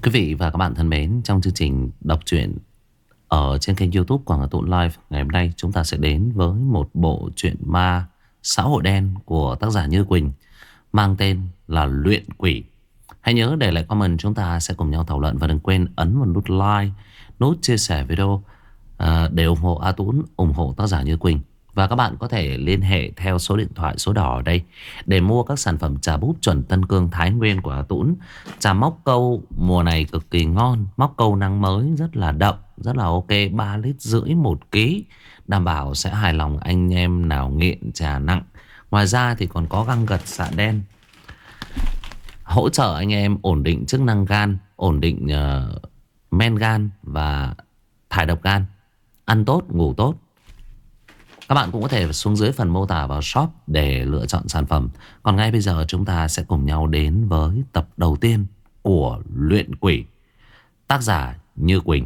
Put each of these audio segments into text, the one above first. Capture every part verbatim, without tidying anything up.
Quý vị và các bạn thân mến, trong chương trình đọc truyện ở trên kênh YouTube Quảng Hà Tụng Live, ngày hôm nay chúng ta sẽ đến với một bộ truyện ma xã hội đen của tác giả Như Quỳnh mang tên là Luyện Quỷ. Hãy nhớ để lại comment, chúng ta sẽ cùng nhau thảo luận và đừng quên ấn vào nút like, nút chia sẻ video à, để ủng hộ A Tũng, ủng hộ tác giả Như Quỳnh. Và các bạn có thể liên hệ theo số điện thoại số đỏ ở đây để mua các sản phẩm trà búp chuẩn Tân Cương Thái Nguyên của A Tũng. Trà móc câu mùa này cực kỳ ngon, móc câu nắng mới rất là đậm, rất là ok, ba lít rưỡi một ký, đảm bảo sẽ hài lòng anh em nào nghiện trà nặng. Ngoài ra thì còn có găng gật xạ đen, hỗ trợ anh em ổn định chức năng gan, ổn định uh, men gan và thải độc gan, ăn tốt, ngủ tốt. Các bạn cũng có thể xuống dưới phần mô tả vào shop để lựa chọn sản phẩm. Còn ngay bây giờ chúng ta sẽ cùng nhau đến với tập đầu tiên của Luyện Quỷ, tác giả Như Quỳnh.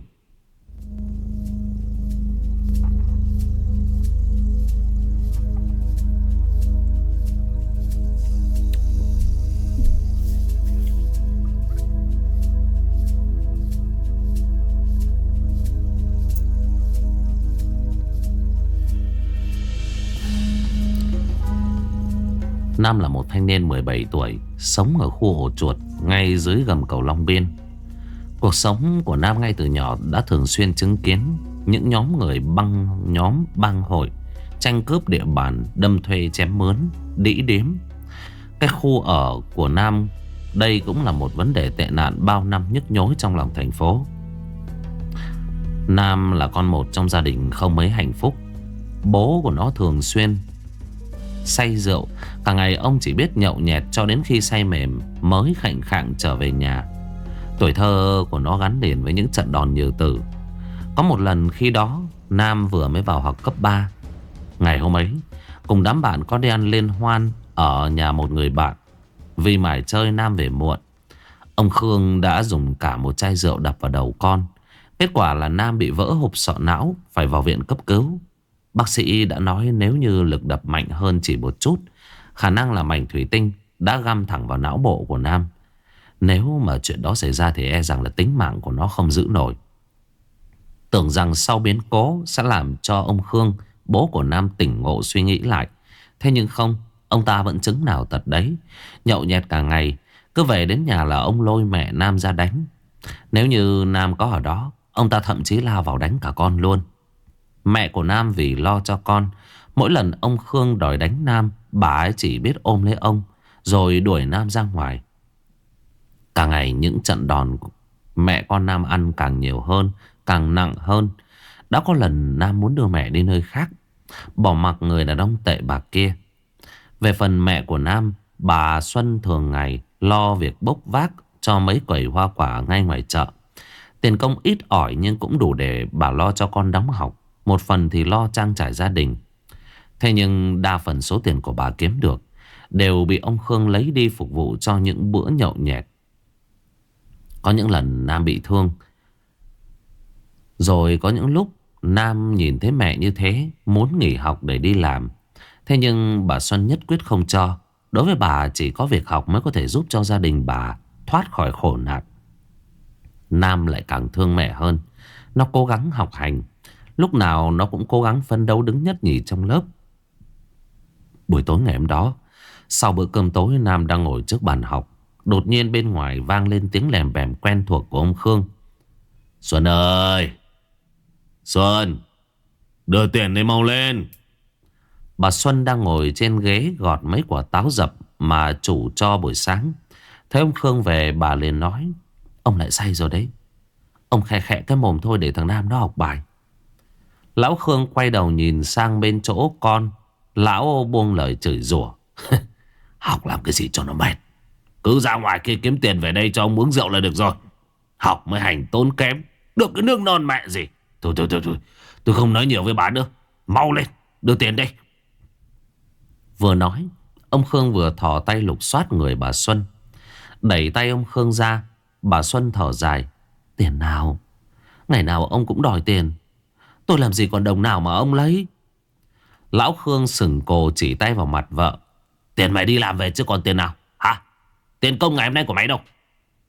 Nam là một thanh niên mười bảy tuổi, sống ở khu Hồ Chuột, ngay dưới gầm cầu Long Biên. Cuộc sống của Nam ngay từ nhỏ đã thường xuyên chứng kiến những nhóm người băng nhóm bang hội tranh cướp địa bàn, đâm thuê chém mướn, đĩ đếm. Cái khu ở của Nam đây cũng là một vấn đề tệ nạn bao năm nhức nhối trong lòng thành phố. Nam là con một trong gia đình không mấy hạnh phúc. Bố của nó thường xuyên say rượu, cả ngày ông chỉ biết nhậu nhẹt cho đến khi say mềm mới khệnh khạng trở về nhà. Tuổi thơ của nó gắn liền với những trận đòn nhiều tử. Có một lần khi đó Nam vừa mới vào học cấp ba. Ngày hôm ấy cùng đám bạn có đi ăn liên hoan ở nhà một người bạn. Vì mải chơi Nam về muộn, ông Khương đã dùng cả một chai rượu đập vào đầu con. Kết quả là Nam bị vỡ hộp sọ não, phải vào viện cấp cứu. Bác sĩ đã nói nếu như lực đập mạnh hơn chỉ một chút, khả năng là mảnh thủy tinh đã găm thẳng vào não bộ của Nam. Nếu mà chuyện đó xảy ra thì e rằng là tính mạng của nó không giữ nổi. Tưởng rằng sau biến cố sẽ làm cho ông Khương, bố của Nam, tỉnh ngộ suy nghĩ lại. Thế nhưng không, ông ta vẫn chứng nào tật đấy. Nhậu nhẹt cả ngày, cứ về đến nhà là ông lôi mẹ Nam ra đánh. Nếu như Nam có ở đó, ông ta thậm chí lao vào đánh cả con luôn. Mẹ của Nam vì lo cho con, mỗi lần ông Khương đòi đánh Nam, bà ấy chỉ biết ôm lấy ông rồi đuổi Nam ra ngoài. Cả ngày những trận đòn mẹ con Nam ăn càng nhiều hơn, càng nặng hơn. Đã có lần Nam muốn đưa mẹ đi nơi khác, bỏ mặc người đàn ông tệ bạc kia. Về phần mẹ của Nam, bà Xuân thường ngày lo việc bốc vác cho mấy quầy hoa quả ngay ngoài chợ. Tiền công ít ỏi nhưng cũng đủ để bà lo cho con đóng học, một phần thì lo trang trải gia đình. Thế nhưng đa phần số tiền của bà kiếm được đều bị ông Khương lấy đi phục vụ cho những bữa nhậu nhẹt. Có những lần Nam bị thương, rồi có những lúc Nam nhìn thấy mẹ như thế, muốn nghỉ học để đi làm. Thế nhưng bà Xuân nhất quyết không cho. Đối với bà chỉ có việc học mới có thể giúp cho gia đình bà thoát khỏi khổ nạn. Nam lại càng thương mẹ hơn. Nó cố gắng học hành, lúc nào nó cũng cố gắng phấn đấu đứng nhất nhì trong lớp. Buổi tối ngày hôm đó, sau bữa cơm tối, Nam đang ngồi trước bàn học. Đột nhiên bên ngoài vang lên tiếng lèm bèm quen thuộc của ông Khương. Xuân ơi! Xuân! Đưa tiền đây mau lên! Bà Xuân đang ngồi trên ghế gọt mấy quả táo dập mà chủ cho buổi sáng. Thấy ông Khương về, bà liền nói: Ông lại say rồi đấy. Ông khẽ khẽ cái mồm thôi để thằng Nam nó học bài. Lão Khương quay đầu nhìn sang bên chỗ con. Lão buông lời chửi rủa: Học làm cái gì cho nó mệt, cứ ra ngoài kia kiếm tiền về đây cho ông uống rượu là được rồi. Học mới hành tốn kém, được cái nước non mẹ gì. Thôi thôi thôi thôi, tôi không nói nhiều với bà nữa. Mau lên, đưa tiền đây. Vừa nói, ông Khương vừa thò tay lục soát người bà Xuân. Đẩy tay ông Khương ra, bà Xuân thở dài: Tiền nào? Ngày nào ông cũng đòi tiền. Tôi làm gì còn đồng nào mà ông lấy. Lão Khương sừng cồ chỉ tay vào mặt vợ: Tiền mày đi làm về chứ còn tiền nào hả? Tiền công ngày hôm nay của mày đâu?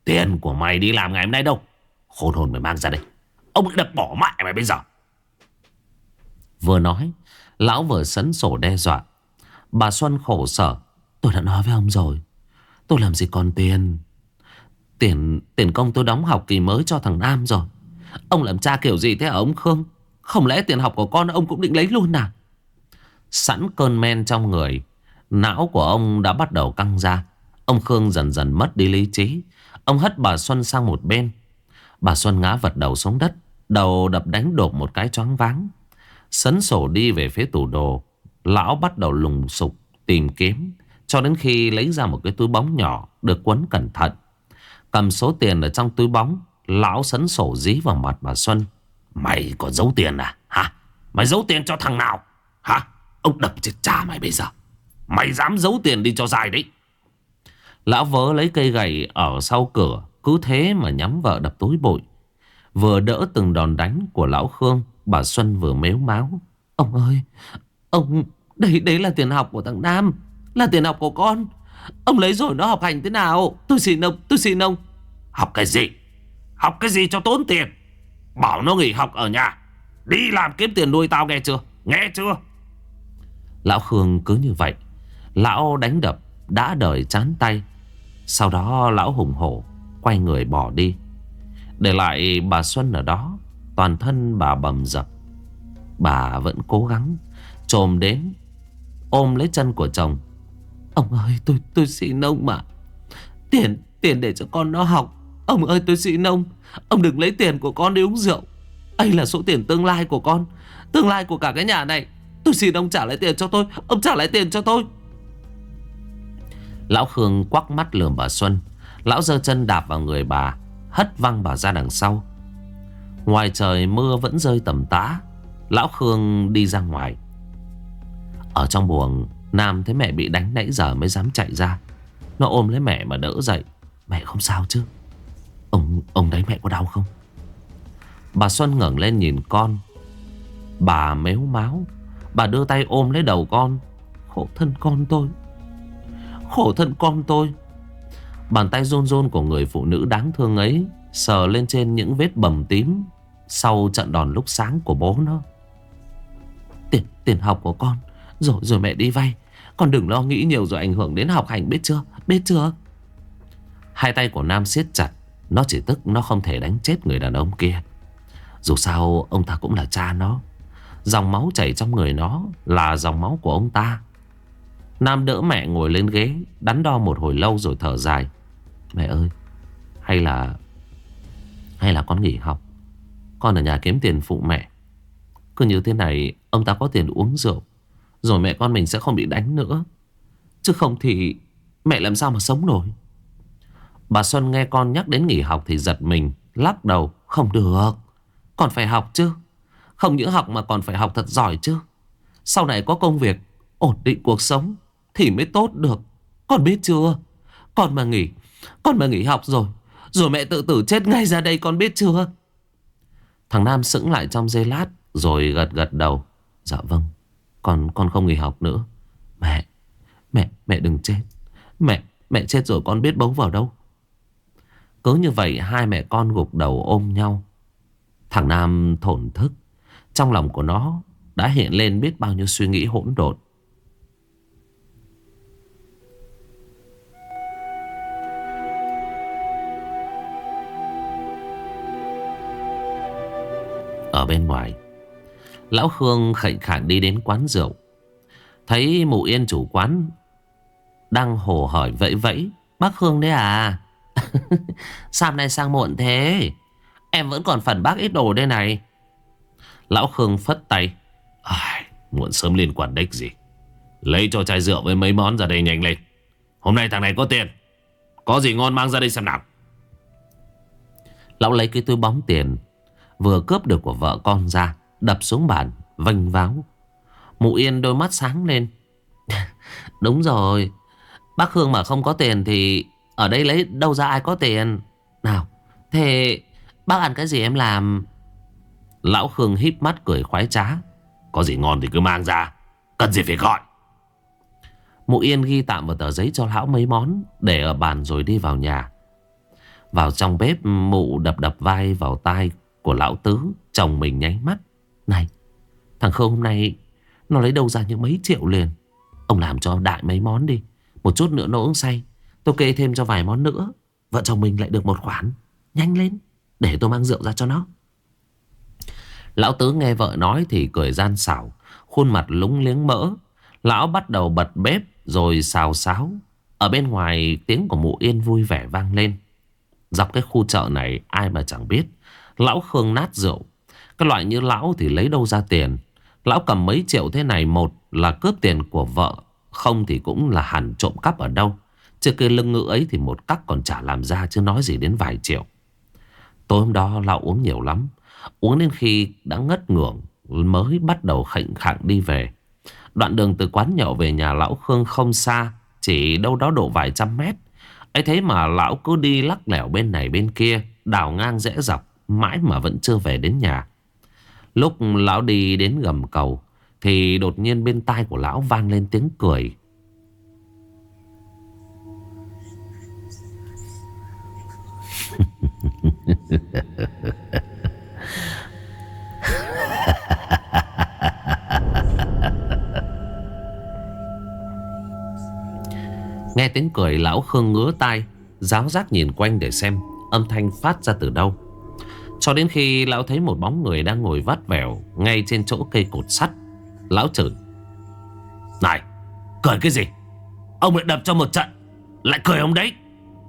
Tiền của mày đi làm ngày hôm nay đâu? Khôn hồn mày mang ra đây. Ông đập bỏ mẹ mày bây giờ. Vừa nói, lão vừa sấn sổ đe dọa. Bà Xuân khổ sở. Tôi đã nói với ông rồi, tôi làm gì còn tiền. Tiền tiền công tôi đóng học kỳ mới cho thằng Nam rồi. Ông làm cha kiểu gì thế hả ông Khương? Không lẽ tiền học của con ông cũng định lấy luôn à? Sẵn cơn men trong người, não của ông đã bắt đầu căng ra. Ông Khương dần dần mất đi lý trí. Ông hất bà Xuân sang một bên. Bà Xuân ngã vật đầu xuống đất, đầu đập đánh đột một cái choáng váng. Sấn sổ đi về phía tủ đồ. Lão bắt đầu lùng sục tìm kiếm, cho đến khi lấy ra một cái túi bóng nhỏ được quấn cẩn thận. Cầm số tiền ở trong túi bóng, lão sấn sổ dí vào mặt bà Xuân. Mày còn giấu tiền à hả? Mày giấu tiền cho thằng nào hả? Ông đập chết cha mày bây giờ. Mày dám giấu tiền đi cho dài đấy. Lão vớ lấy cây gậy ở sau cửa, cứ thế mà nhắm vợ đập túi bụi. Vừa đỡ từng đòn đánh của lão Khương, bà Xuân vừa mếu máo. Ông ơi, ông, đấy đấy là tiền học của thằng Nam, là tiền học của con. Ông lấy rồi nó học hành thế nào? Tôi xin ông, tôi xin ông. Học cái gì? Học cái gì cho tốn tiền? Bảo nó nghỉ học ở nhà, đi làm kiếm tiền nuôi tao, nghe chưa? Nghe chưa? Lão Khương cứ như vậy, lão đánh đập đã đời chán tay. Sau đó lão hùng hổ quay người bỏ đi, để lại bà Xuân ở đó. Toàn thân bà bầm dập. Bà vẫn cố gắng chồm đến ôm lấy chân của chồng. Ông ơi, tôi tôi xin ông mà. Tiền tiền để cho con nó học. Ông ơi, tôi xin ông. Ông đừng lấy tiền của con đi uống rượu. Đây là số tiền tương lai của con, tương lai của cả cái nhà này. Tôi xin ông trả lại tiền cho tôi. Ông trả lại tiền cho tôi. Lão Khương quắc mắt lườm bà Xuân. Lão giơ chân đạp vào người bà, hất văng bà ra đằng sau. Ngoài trời mưa vẫn rơi tầm tã. Lão Khương đi ra ngoài. Ở trong buồng, Nam thấy mẹ bị đánh nãy giờ mới dám chạy ra. Nó ôm lấy mẹ mà đỡ dậy. Mẹ không sao chứ? Ông ông đánh mẹ có đau không? Bà Xuân ngẩng lên nhìn con. Bà mếu máo. Bà đưa tay ôm lấy đầu con. Khổ thân con tôi, khổ thân con tôi. Bàn tay run run của người phụ nữ đáng thương ấy sờ lên trên những vết bầm tím sau trận đòn lúc sáng của bố nó. Tiền tiền học của con, rồi rồi mẹ đi vay. Con đừng lo nghĩ nhiều rồi ảnh hưởng đến học hành, biết chưa? Biết chưa? Hai tay của Nam siết chặt. Nó chỉ tức nó không thể đánh chết người đàn ông kia. Dù sao ông ta cũng là cha nó. Dòng máu chảy trong người nó là dòng máu của ông ta. Nam đỡ mẹ ngồi lên ghế, đắn đo một hồi lâu rồi thở dài. Mẹ ơi, Hay là Hay là con nghỉ học, con ở nhà kiếm tiền phụ mẹ. Cứ như thế này ông ta có tiền uống rượu, rồi mẹ con mình sẽ không bị đánh nữa. Chứ không thì mẹ làm sao mà sống nổi. Bà Xuân nghe con nhắc đến nghỉ học thì giật mình, lắc đầu. Không được, còn phải học chứ. Không những học mà còn phải học thật giỏi chứ. Sau này có công việc, ổn định cuộc sống thì mới tốt được. Con biết chưa? Con mà nghỉ Con mà nghỉ học rồi Rồi mẹ tự tử chết ngay ra đây, con biết chưa? Thằng Nam sững lại trong giây lát rồi gật gật đầu. Dạ vâng, Con con không nghỉ học nữa. Mẹ Mẹ mẹ đừng chết. Mẹ Mẹ chết rồi con biết bấu vào đâu. Cứ như vậy hai mẹ con gục đầu ôm nhau. Thằng Nam thổn thức. Trong lòng của nó đã hiện lên biết bao nhiêu suy nghĩ hỗn độn. Ở bên ngoài, lão Khương khệnh khạng đi đến quán rượu. Thấy mụ Yên chủ quán đang hồ hởi vẫy vẫy. Bác Khương đấy à? Sao hôm nay sang muộn thế? Em vẫn còn phần bác ít đồ đây này. Lão Khương phất tay. À, muộn sớm liên quan đếch gì. Lấy cho chai rượu với mấy món ra đây nhanh lên. Hôm nay thằng này có tiền, có gì ngon mang ra đây xem nào. Lão lấy cái túi bóng tiền vừa cướp được của vợ con ra, đập xuống bàn vênh váo. Mụ Yên đôi mắt sáng lên. Đúng rồi, bác Khương mà không có tiền thì ở đây lấy đâu ra ai có tiền. Nào, thế bác ăn cái gì em làm? Lão Khương híp mắt cười khoái trá. Có gì ngon thì cứ mang ra, cần gì phải gọi. Mụ Yên ghi tạm vào tờ giấy cho lão mấy món, để ở bàn rồi đi vào nhà. Vào trong bếp, Mụ đập đập vai vào tai của lão Tứ. Chồng mình nháy mắt. Này, thằng Khương hôm nay nó lấy đâu ra những mấy triệu liền. Ông làm cho đại mấy món đi. Một chút nữa nó uống say, tôi kê thêm cho vài món nữa. Vợ chồng mình lại được một khoản. Nhanh lên, để tôi mang rượu ra cho nó. Lão Tứ nghe vợ nói thì cười gian xảo, khuôn mặt lúng liếng mỡ. Lão bắt đầu bật bếp rồi xào xáo. Ở bên ngoài tiếng của Mụ Yên vui vẻ vang lên. Dọc cái khu chợ này ai mà chẳng biết lão Khương nát rượu. Cái loại như lão thì lấy đâu ra tiền. Lão cầm mấy triệu thế này, một là cướp tiền của vợ, không thì cũng là hẳn trộm cắp ở đâu. Chứ cái lưng ngựa ấy thì một cắc còn chả làm ra, chứ nói gì đến vài triệu. Tối hôm đó lão uống nhiều lắm. Uống đến khi đã ngất ngưởng mới bắt đầu khệnh khạng đi về. Đoạn đường từ quán nhậu về nhà lão Khương không xa, chỉ đâu đó độ vài trăm mét. Ấy thế mà lão cứ đi lắc lẻo bên này bên kia, đào ngang rẽ dọc, mãi mà vẫn chưa về đến nhà. Lúc lão đi đến gầm cầu thì đột nhiên bên tai của lão vang lên tiếng cười. Nghe tiếng cười, lão Khương ngứa tai, ráo rác nhìn quanh để xem âm thanh phát ra từ đâu. Cho đến khi lão thấy một bóng người đang ngồi vắt vẻo ngay trên chỗ cây cột sắt. Lão chửi: Này, cười cái gì? Ông lại đập cho một trận, lại cười ông đấy.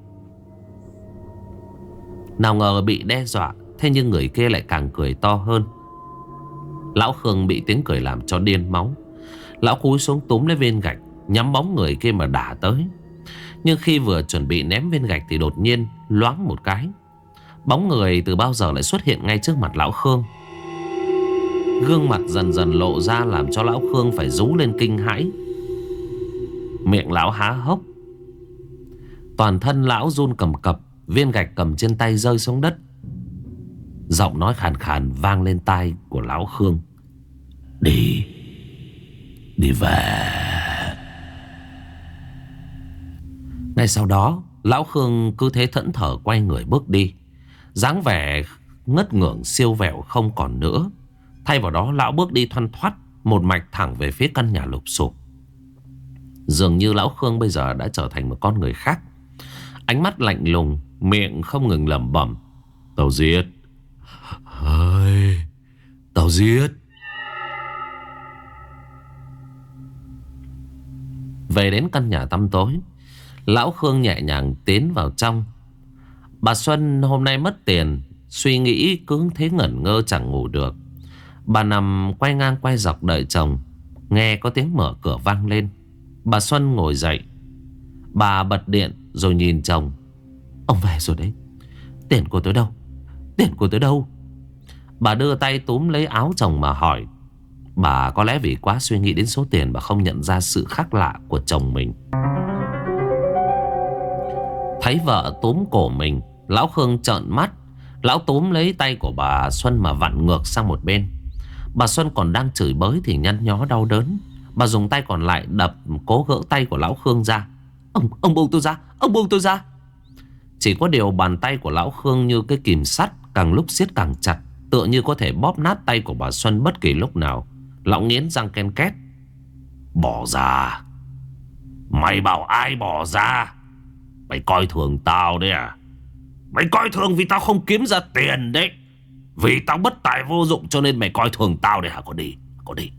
Nào ngờ bị đe dọa, thế nhưng người kia lại càng cười to hơn. Lão Khương bị tiếng cười làm cho điên máu. Lão cúi xuống túm lấy viên gạch, nhắm bóng người kia mà đả tới. Nhưng khi vừa chuẩn bị ném viên gạch thì đột nhiên loáng một cái, bóng người từ bao giờ lại xuất hiện ngay trước mặt lão Khương. Gương mặt dần dần lộ ra làm cho lão Khương phải rú lên kinh hãi. Miệng lão há hốc, toàn thân lão run cầm cập. Viên gạch cầm trên tay rơi xuống đất. Giọng nói khàn khàn vang lên tai của lão Khương: Đi, đi về. Ngay sau đó lão Khương cứ thế thẫn thờ quay người bước đi. Dáng vẻ ngất ngưởng siêu vẹo không còn nữa. Thay vào đó lão bước đi thoăn thoắt, một mạch thẳng về phía căn nhà lụp xụp. Dường như lão Khương bây giờ đã trở thành một con người khác. Ánh mắt lạnh lùng, miệng không ngừng lẩm bẩm: Tao giết, ơi, tao giết. Về đến căn nhà tăm tối, lão Khương nhẹ nhàng tiến vào trong. Bà Xuân hôm nay mất tiền, suy nghĩ cứ thế ngẩn ngơ chẳng ngủ được. Bà nằm quay ngang quay dọc đợi chồng. Nghe có tiếng mở cửa vang lên, bà Xuân ngồi dậy. Bà bật điện rồi nhìn chồng: Ông về rồi đấy. Tiền của tôi đâu? Tiền của tôi đâu? Bà đưa tay túm lấy áo chồng mà hỏi. Bà có lẽ vì quá suy nghĩ đến số tiền, bà không nhận ra sự khác lạ của chồng mình. Thấy vợ túm cổ mình, lão Khương trợn mắt. Lão túm lấy tay của bà Xuân mà vặn ngược sang một bên. Bà Xuân còn đang chửi bới thì nhăn nhó đau đớn. Bà dùng tay còn lại đập cố gỡ tay của lão Khương ra. Ông, ông buông tôi ra, ông buông tôi ra. Chỉ có điều bàn tay của lão Khương như cái kìm sắt, càng lúc siết càng chặt, tựa như có thể bóp nát tay của bà Xuân bất kỳ lúc nào. Lão nghiến răng ken két: Bỏ ra. Mày bảo ai bỏ ra? Mày coi thường tao đấy à? Mày coi thường vì tao không kiếm ra tiền đấy. Vì tao bất tài vô dụng cho nên mày coi thường tao đấy hả? Có đi, có đi.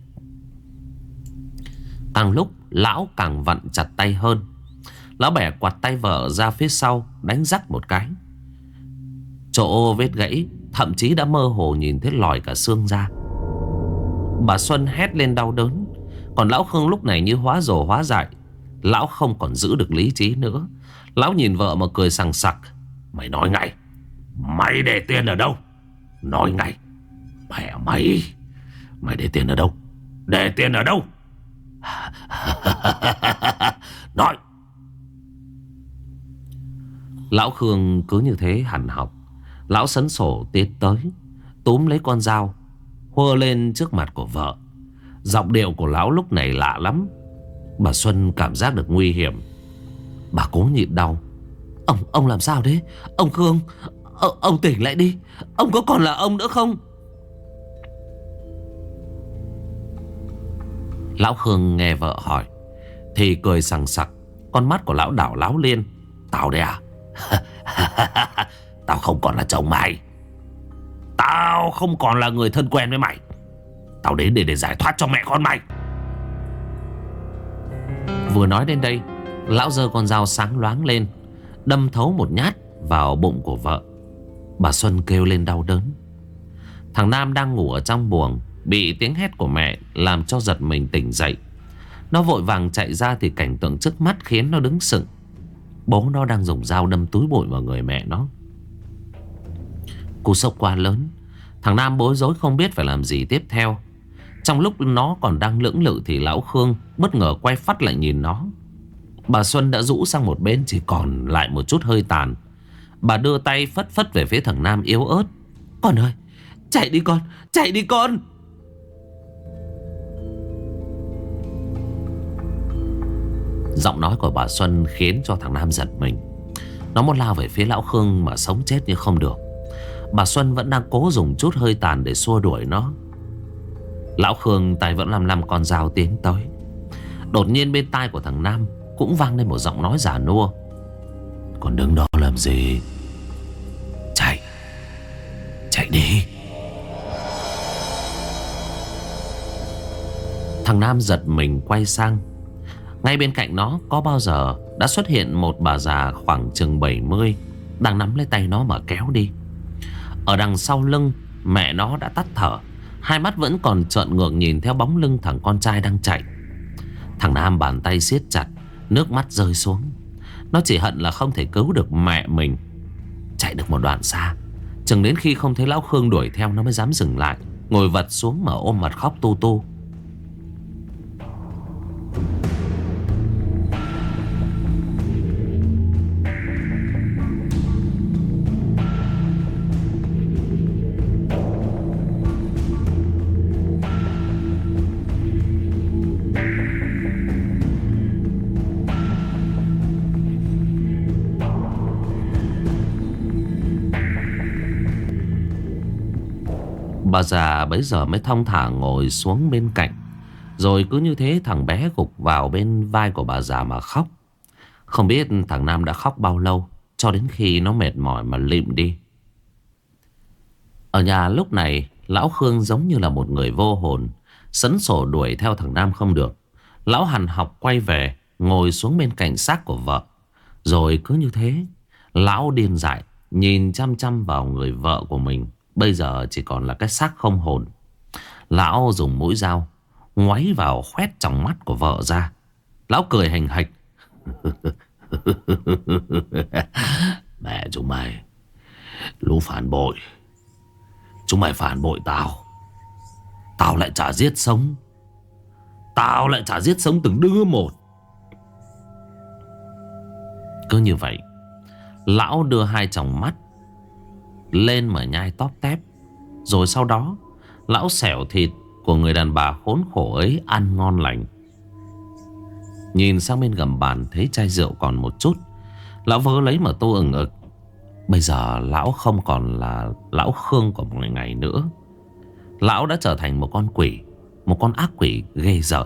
Càng lúc lão càng vặn chặt tay hơn. Lão bẻ quạt tay vợ ra phía sau, đánh rắc một cái. Chỗ vết gãy thậm chí đã mơ hồ nhìn thấy lòi cả xương ra. Bà Xuân hét lên đau đớn. Còn lão Khương lúc này như hóa rồ hóa dại. Lão không còn giữ được lý trí nữa. Lão nhìn vợ mà cười sằng sặc: Mày nói ngay, mày để tiền ở đâu? Nói ngay. Mẹ mày, mày để tiền ở đâu? Để tiền ở đâu? Nói. Lão Khương cứ như thế hằn học. Lão sấn sổ tiến tới, túm lấy con dao, hơ lên trước mặt của vợ. Giọng điệu của lão lúc này lạ lắm. Bà Xuân cảm giác được nguy hiểm. Bà cố nhịn đau. Ông ông làm sao đấy? Ông Khương, ông, ông tỉnh lại đi. Ông có còn là ông nữa không? Lão Khương nghe vợ hỏi thì cười sằng sặc. Con mắt của lão đảo láo liên. Tao đây à? Tao không còn là chồng mày. Tao không còn là người thân quen với mày. Tao đến để để giải thoát cho mẹ con mày. Vừa nói đến đây, lão giơ con dao sáng loáng lên, đâm thấu một nhát vào bụng của vợ. Bà Xuân kêu lên đau đớn. Thằng Nam đang ngủ ở trong buồng bị tiếng hét của mẹ làm cho giật mình tỉnh dậy. Nó vội vàng chạy ra thì cảnh tượng trước mắt khiến nó đứng sững. Bố nó đang dùng dao đâm túi bụi vào người mẹ nó. Cú sốc quá lớn, thằng Nam bối rối không biết phải làm gì tiếp theo. Trong lúc nó còn đang lưỡng lự thì lão Khương bất ngờ quay phát lại nhìn nó. Bà Xuân đã rũ sang một bên, chỉ còn lại một chút hơi tàn. Bà đưa tay phất phất về phía thằng Nam yếu ớt. Con ơi, chạy đi con, chạy đi con. Giọng nói của bà Xuân khiến cho thằng Nam giật mình. Nó muốn lao về phía lão Khương mà sống chết nhưng không được. Bà Xuân vẫn đang cố dùng chút hơi tàn để xua đuổi nó. Lão Khương tay vẫn lăm lăm con dao tiến tới. Đột nhiên bên tai của thằng Nam cũng vang lên một giọng nói già nua. Còn đứng đó làm gì? Chạy, chạy đi. Thằng Nam giật mình quay sang. Ngay bên cạnh nó có bao giờ đã xuất hiện một bà già khoảng chừng bảy mươi, đang nắm lấy tay nó mà kéo đi. Ở đằng sau lưng mẹ nó đã tắt thở, hai mắt vẫn còn trợn ngược nhìn theo bóng lưng thằng con trai đang chạy. Thằng Nam bàn tay siết chặt, nước mắt rơi xuống. Nó chỉ hận là không thể cứu được mẹ mình. Chạy được một đoạn xa, chừng đến khi không thấy lão Khương đuổi theo, nó mới dám dừng lại, ngồi vật xuống mà ôm mặt khóc tu tu. Bà già bấy giờ mới thong thả ngồi xuống bên cạnh. Rồi cứ như thế thằng bé gục vào bên vai của bà già mà khóc. Không biết thằng Nam đã khóc bao lâu, cho đến khi nó mệt mỏi mà lịm đi. Ở nhà lúc này, lão Khương giống như là một người vô hồn, sấn sổ đuổi theo thằng Nam không được. Lão hằn học quay về, ngồi xuống bên cạnh xác của vợ. Rồi cứ như thế, lão điên dại nhìn chăm chăm vào người vợ của mình. Bây giờ chỉ còn là cái xác không hồn. Lão dùng mũi dao ngoáy vào khoét tròng mắt của vợ ra. Lão cười hành hạch. Mẹ chúng mày, lũ phản bội. Chúng mày phản bội tao, tao lại chả giết sống. Tao lại chả giết sống từng đứa một. Cứ như vậy, lão đưa hai tròng mắt lên mà nhai tóp tép. Rồi sau đó lão xẻo thịt của người đàn bà khốn khổ ấy ăn ngon lành. Nhìn sang bên gầm bàn thấy chai rượu còn một chút, lão vớ lấy mà tô ừng ực. Bây giờ lão không còn là lão Khương của mọi ngày nữa. Lão đã trở thành một con quỷ, một con ác quỷ ghê rợn.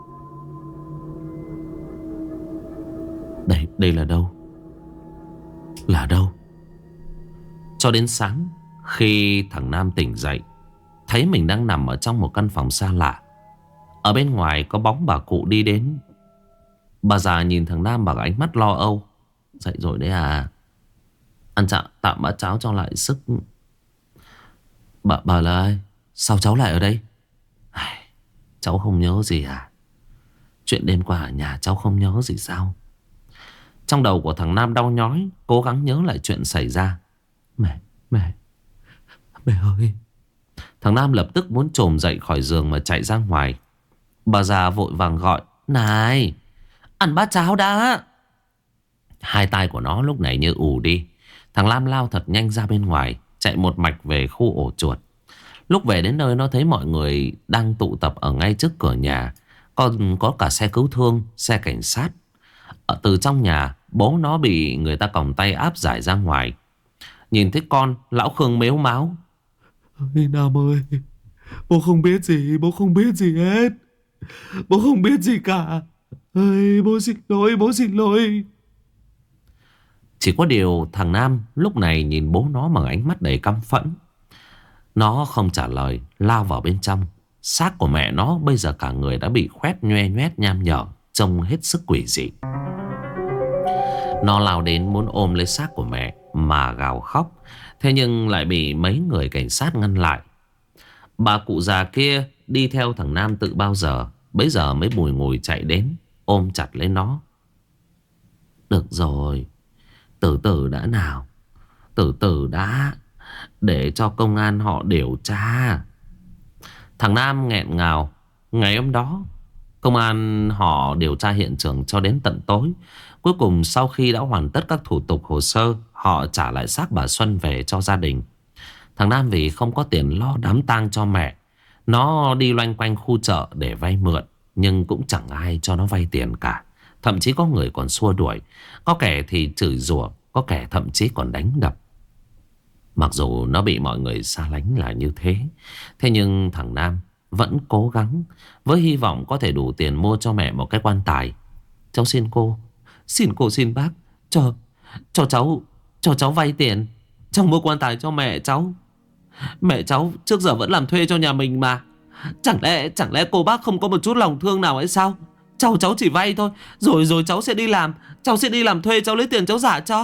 Đây, đây là đâu? Là đâu? Cho đến sáng, khi thằng Nam tỉnh dậy, thấy mình đang nằm ở trong một căn phòng xa lạ. Ở bên ngoài có bóng bà cụ đi đến. Bà già nhìn thằng Nam bằng ánh mắt lo âu. Dậy rồi đấy à? Ăn chạ, tạm bát cháo cho lại sức. Bà, bà là ai? Sao cháu lại ở đây? Ai, cháu không nhớ gì à? Chuyện đêm qua ở nhà cháu không nhớ gì sao? Trong đầu của thằng Nam đau nhói, cố gắng nhớ lại chuyện xảy ra. Mẹ, mẹ, mẹ ơi. Thằng Nam lập tức muốn trồm dậy khỏi giường mà chạy ra ngoài. Bà già vội vàng gọi. Này, ăn bát cháo đã. Hai tay của nó lúc này như ù đi. Thằng Lam lao thật nhanh ra bên ngoài, chạy một mạch về khu ổ chuột. Lúc về đến nơi nó thấy mọi người đang tụ tập ở ngay trước cửa nhà. Còn có cả xe cứu thương, xe cảnh sát. Ở từ trong nhà Bố nó bị người ta còng tay áp giải ra ngoài. Nhìn thấy con, lão Khương mếu máo: Ôi, Nam ơi, bố không biết gì, bố không biết gì hết. Bố không biết gì cả. Ơi, bố xin lỗi, bố xin lỗi. Chỉ có điều thằng Nam lúc này nhìn bố nó bằng ánh mắt đầy căm phẫn. Nó không trả lời, lao vào bên trong. Xác của mẹ nó bây giờ cả người đã bị khoét nhoe nhoét nham nhở, trông hết sức quỷ dị. Nó lao đến muốn ôm lấy xác của mẹ mà gào khóc. Thế nhưng lại bị mấy người cảnh sát ngăn lại. Bà cụ già kia đi theo thằng Nam tự bao giờ, bấy giờ mới bùi ngùi chạy đến, ôm chặt lấy nó. Được rồi, từ từ đã nào, từ từ đã, để cho công an họ điều tra. Thằng Nam nghẹn ngào. Ngày hôm đó công an họ điều tra hiện trường cho đến tận tối. Cuối cùng sau khi đã hoàn tất các thủ tục hồ sơ, họ trả lại xác bà Xuân về cho gia đình. Thằng Nam vì không có tiền lo đám tang cho mẹ, nó đi loanh quanh khu chợ để vay mượn. Nhưng cũng chẳng ai cho nó vay tiền cả. Thậm chí có người còn xua đuổi, có kẻ thì chửi rủa, có kẻ thậm chí còn đánh đập. Mặc dù nó bị mọi người xa lánh là như thế, thế nhưng thằng Nam vẫn cố gắng, với hy vọng có thể đủ tiền mua cho mẹ một cái quan tài. Cháu xin cô, xin cô xin bác, cho cho cháu cho cháu vay tiền, cháu mua quan tài cho mẹ cháu. Mẹ cháu trước giờ vẫn làm thuê cho nhà mình mà. Chẳng lẽ chẳng lẽ cô bác không có một chút lòng thương nào hay sao? Cháu cháu chỉ vay thôi, rồi rồi cháu sẽ đi làm, cháu sẽ đi làm thuê, cháu lấy tiền cháu trả cho.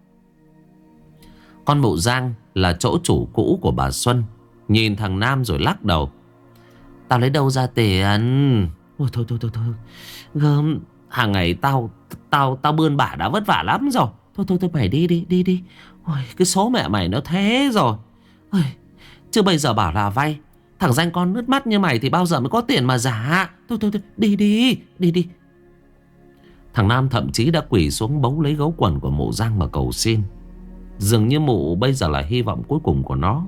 Con mụ Giang là chỗ chủ cũ của bà Xuân nhìn thằng Nam rồi lắc đầu: Tao lấy đâu ra tiền? Ôi thôi thôi thôi thôi, gớm, hàng ngày tao tao tao bươn bả đã vất vả lắm rồi. Thôi thôi thôi, mày đi đi đi đi. Ôi, cái số mẹ mày nó thế rồi. Ôi, chứ bây giờ bảo là vay, thằng danh con nước mắt như mày thì bao giờ mới có tiền mà giả. Thôi thôi thôi, đi đi đi đi. Thằng Nam thậm chí đã quỳ xuống bấu lấy gấu quần của mụ Giang mà cầu xin. Dường như mụ bây giờ là hy vọng cuối cùng của nó.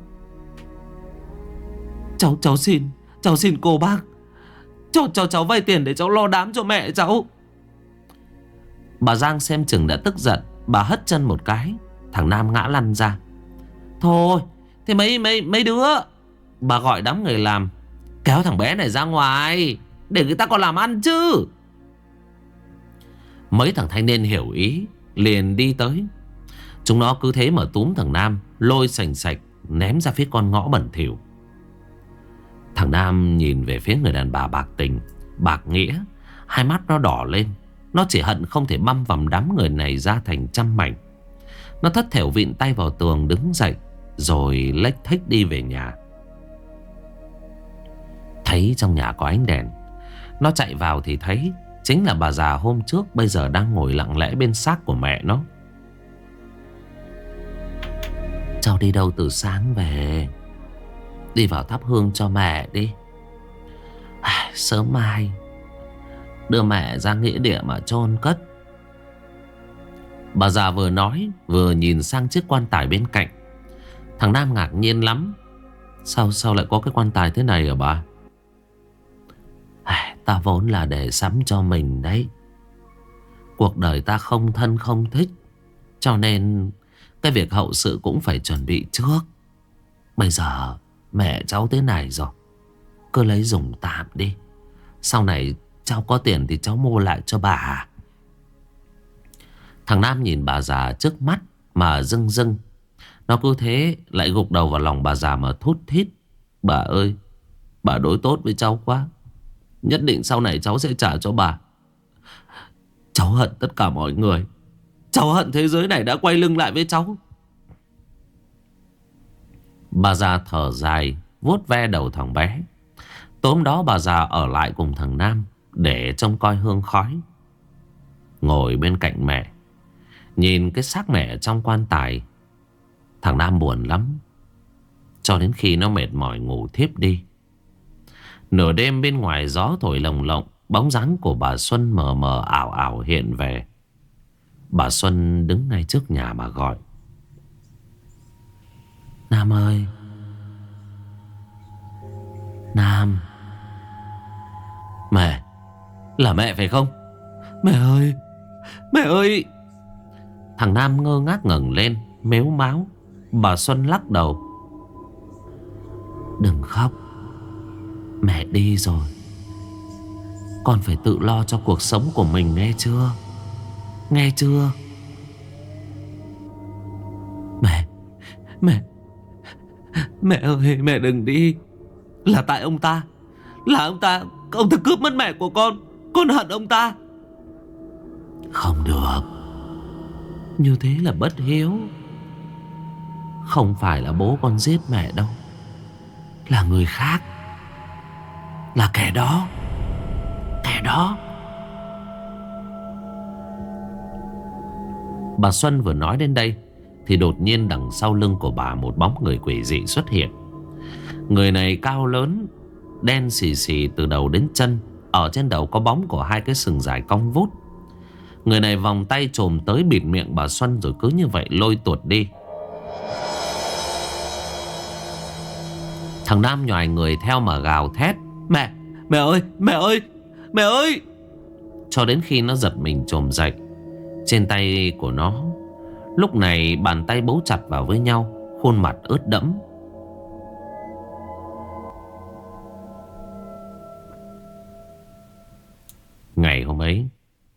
Cháu cháu xin, cháu xin cô bác, cho cho cháu vay tiền để cháu lo đám cho mẹ cháu. Bà Giang xem chừng đã tức giận, bà hất chân một cái, thằng Nam ngã lăn ra. Thôi thế mấy mấy mấy đứa, bà gọi đám người làm kéo thằng bé này ra ngoài để người ta còn làm ăn chứ. Mấy thằng thanh niên hiểu ý liền đi tới. Chúng nó cứ thế mà túm thằng Nam lôi sành sạch ném ra phía con ngõ bẩn thỉu. Thằng Nam nhìn về phía người đàn bà bạc tình, bạc nghĩa, hai mắt nó đỏ lên. Nó chỉ hận không thể băm vằm đám người này ra thành trăm mảnh. Nó thất thểu vịn tay vào tường đứng dậy, rồi lếch thếch đi về nhà. Thấy trong nhà có ánh đèn, nó chạy vào thì thấy chính là bà già hôm trước bây giờ đang ngồi lặng lẽ bên xác của mẹ nó. Cháu đi đâu từ sáng về? Đi vào thắp hương cho mẹ đi. À, sớm mai đưa mẹ ra nghĩa địa mà chôn cất. Bà già vừa nói vừa nhìn sang chiếc quan tài bên cạnh. Thằng Nam ngạc nhiên lắm. Sao sao lại có cái quan tài thế này hả bà? À, ta vốn là để sắm cho mình đấy. Cuộc đời ta không thân không thích, cho nên cái việc hậu sự cũng phải chuẩn bị trước. Bây giờ mẹ cháu thế này rồi, cứ lấy dùng tạm đi. Sau này cháu có tiền thì cháu mua lại cho bà. Thằng Nam nhìn bà già trước mắt mà rưng rưng. Nó cứ thế lại gục đầu vào lòng bà già mà thút thít: Bà ơi, bà đối tốt với cháu quá, nhất định sau này cháu sẽ trả cho bà. Cháu hận tất cả mọi người, cháu hận thế giới này đã quay lưng lại với cháu. Bà già thở dài vuốt ve đầu thằng bé. Tối đó bà già ở lại cùng thằng Nam để trông coi hương khói. Ngồi bên cạnh mẹ, nhìn cái xác mẹ trong quan tài, thằng Nam buồn lắm. Cho đến khi nó mệt mỏi ngủ thiếp đi. Nửa đêm bên ngoài gió thổi lồng lộng, bóng dáng của bà Xuân mờ mờ ảo ảo hiện về. Bà Xuân đứng ngay trước nhà mà gọi: Nam ơi, Nam. Mẹ, là mẹ phải không? Mẹ ơi, mẹ ơi, Thằng Nam ngơ ngác ngẩng lên, mếu máo. Bà Xuân lắc đầu. Đừng khóc, mẹ đi rồi. Con phải tự lo cho cuộc sống của mình, nghe chưa? Nghe chưa? Mẹ, mẹ, mẹ ơi, mẹ đừng đi. Là tại ông ta. Là ông ta, ông ta cướp mất mẹ của con. Con hận ông ta. Không được, như thế là bất hiếu. Không phải là bố con giết mẹ đâu, là người khác. Là kẻ đó. Kẻ đó. Bà Xuân vừa nói đến đây thì đột nhiên đằng sau lưng của bà một bóng người quỷ dị xuất hiện. Người này cao lớn, đen xì xì từ đầu đến chân. Ở trên đầu có bóng của hai cái sừng dài cong vút. Người này vòng tay chồm tới bịt miệng bà Xuân, rồi cứ như vậy lôi tuột đi. Thằng Nam nhòi người theo mà gào thét. Mẹ, mẹ ơi, mẹ ơi, mẹ ơi. Cho đến khi nó giật mình chồm dậy. Trên tay của nó lúc này bàn tay bấu chặt vào với nhau, khuôn mặt ướt đẫm. Ngày hôm ấy,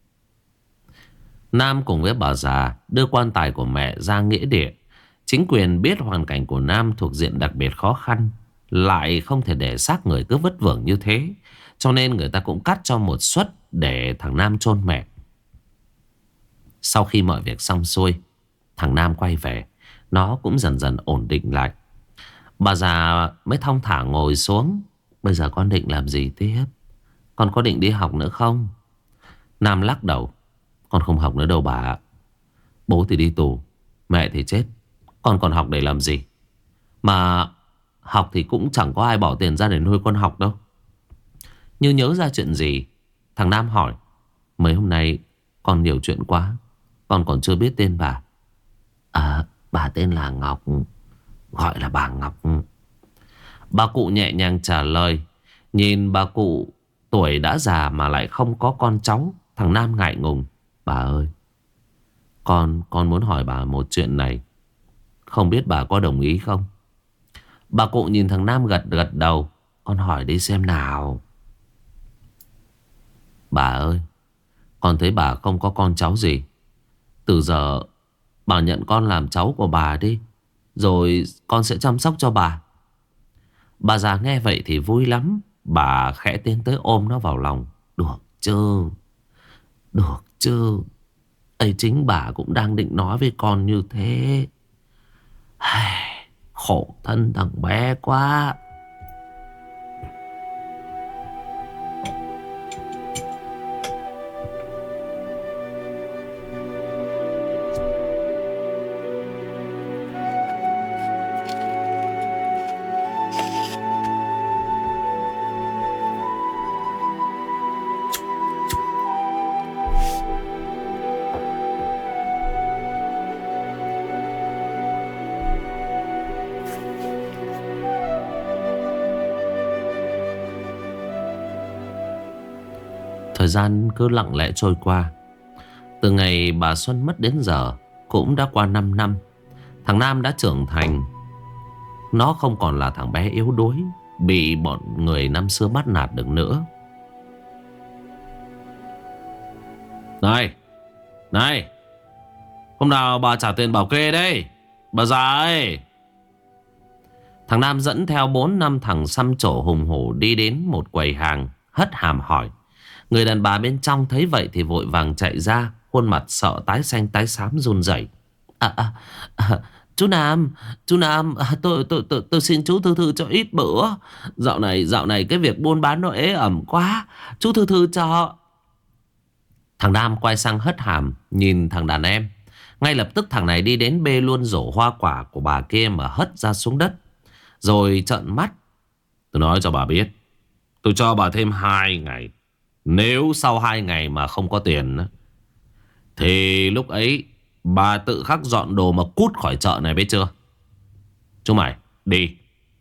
Nam cùng với bà già đưa quan tài của mẹ ra nghĩa địa. Chính quyền biết hoàn cảnh của Nam thuộc diện đặc biệt khó khăn, lại không thể để xác người cứ vất vưởng như thế, cho nên người ta cũng cắt cho một suất để thằng Nam chôn mẹ. Sau khi mọi việc xong xuôi, thằng Nam quay về. Nó cũng dần dần ổn định lại. Bà già mới thong thả ngồi xuống. Bây giờ con định làm gì tiếp? Con có định đi học nữa không? Nam lắc đầu. Con không học nữa đâu bà ạ. Bố thì đi tù, mẹ thì chết, con còn học để làm gì? Mà học thì cũng chẳng có ai bỏ tiền ra để nuôi con học đâu. Như nhớ ra chuyện gì, thằng Nam hỏi. Mấy hôm nay con nhiều chuyện quá, con còn chưa biết tên bà. À, bà tên là Ngọc, gọi là bà Ngọc. Bà cụ nhẹ nhàng trả lời. Nhìn bà cụ tuổi đã già mà lại không có con cháu, thằng Nam ngại ngùng. Bà ơi, Con con muốn hỏi bà một chuyện này, không biết bà có đồng ý không? Bà cụ nhìn thằng Nam gật gật đầu. Con hỏi đi xem nào. Bà ơi, con thấy bà không có con cháu gì. Từ giờ bà nhận con làm cháu của bà đi, rồi con sẽ chăm sóc cho bà. Bà già nghe vậy thì vui lắm. Bà khẽ tiến tới ôm nó vào lòng. Được chứ, được chứ. Ấy chính bà cũng đang định nói với con như thế. Khổ thân thằng bé quá. Thời gian cứ lặng lẽ trôi qua. Từ ngày bà Xuân mất đến giờ cũng đã qua năm năm. Thằng Nam đã trưởng thành. Nó không còn là thằng bé yếu đuối, bị bọn người năm xưa bắt nạt được nữa. Này, này, hôm nào bà trả tiền bảo kê đây, bà già ơi. Thằng Nam dẫn theo bốn năm thằng xăm trổ hùng hổ đi đến một quầy hàng, hất hàm hỏi. Người đàn bà bên trong thấy vậy thì vội vàng chạy ra, khuôn mặt sợ tái xanh tái xám run rẩy. À, à, à, chú Nam, chú Nam, à, tôi, tôi, tôi, tôi xin chú thư thư cho ít bữa. Dạo này, dạo này cái việc buôn bán nó ế ẩm quá. Chú thư thư cho. Thằng Nam quay sang hất hàm, nhìn thằng đàn em. Ngay lập tức thằng này đi đến bê luôn rổ hoa quả của bà kia mà hất ra xuống đất. Rồi trợn mắt. Tôi nói cho bà biết, tôi cho bà thêm hai ngày. Nếu sau hai ngày mà không có tiền thì lúc ấy bà tự khắc dọn đồ mà cút khỏi chợ này, biết chưa? Chúng mày đi.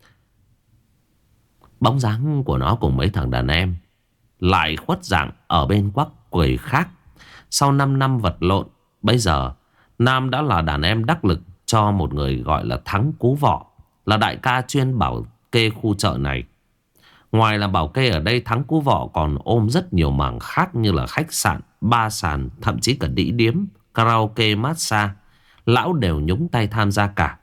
Bóng dáng của nó cùng mấy thằng đàn em lại khuất dạng ở bên quắc quầy khác. Sau năm năm vật lộn, bây giờ Nam đã là đàn em đắc lực cho một người gọi là Thắng Cú Vọ, là đại ca chuyên bảo kê khu chợ này. Ngoài là bảo kê ở đây, Thắng Cú Vọ còn ôm rất nhiều mảng khác như là khách sạn, ba sàn, thậm chí cả đĩ điếm, karaoke, massage. Lão đều nhúng tay tham gia cả.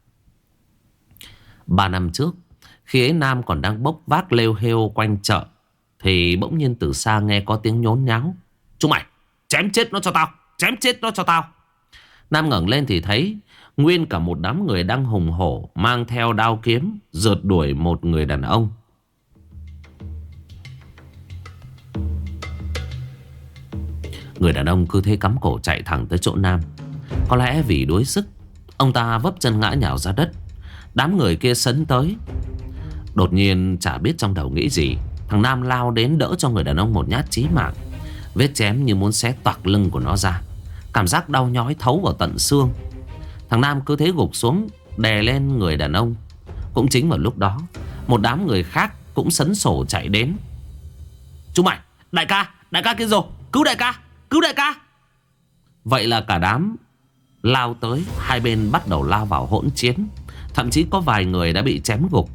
Ba năm trước, khi ấy Nam còn đang bốc vác lêu hêu quanh chợ, thì bỗng nhiên từ xa nghe có tiếng nhốn nháo. Chúng mày, chém chết nó cho tao, chém chết nó cho tao. Nam ngẩng lên thì thấy nguyên cả một đám người đang hùng hổ, mang theo đao kiếm, rượt đuổi một người đàn ông. Người đàn ông cứ thế cắm cổ chạy thẳng tới chỗ Nam. Có lẽ vì đuối sức, ông ta vấp chân ngã nhào ra đất. Đám người kia sấn tới. Đột nhiên chả biết trong đầu nghĩ gì, thằng Nam lao đến đỡ cho người đàn ông một nhát chí mạng. Vết chém như muốn xé toạc lưng của nó ra. Cảm giác đau nhói thấu vào tận xương. Thằng Nam cứ thế gục xuống, đè lên người đàn ông. Cũng chính vào lúc đó, một đám người khác cũng sấn sổ chạy đến. Chúng mày, đại ca, đại ca kia rồi, cứu đại ca, cứu đại ca. Vậy là cả đám lao tới, hai bên bắt đầu lao vào hỗn chiến. Thậm chí có vài người đã bị chém gục.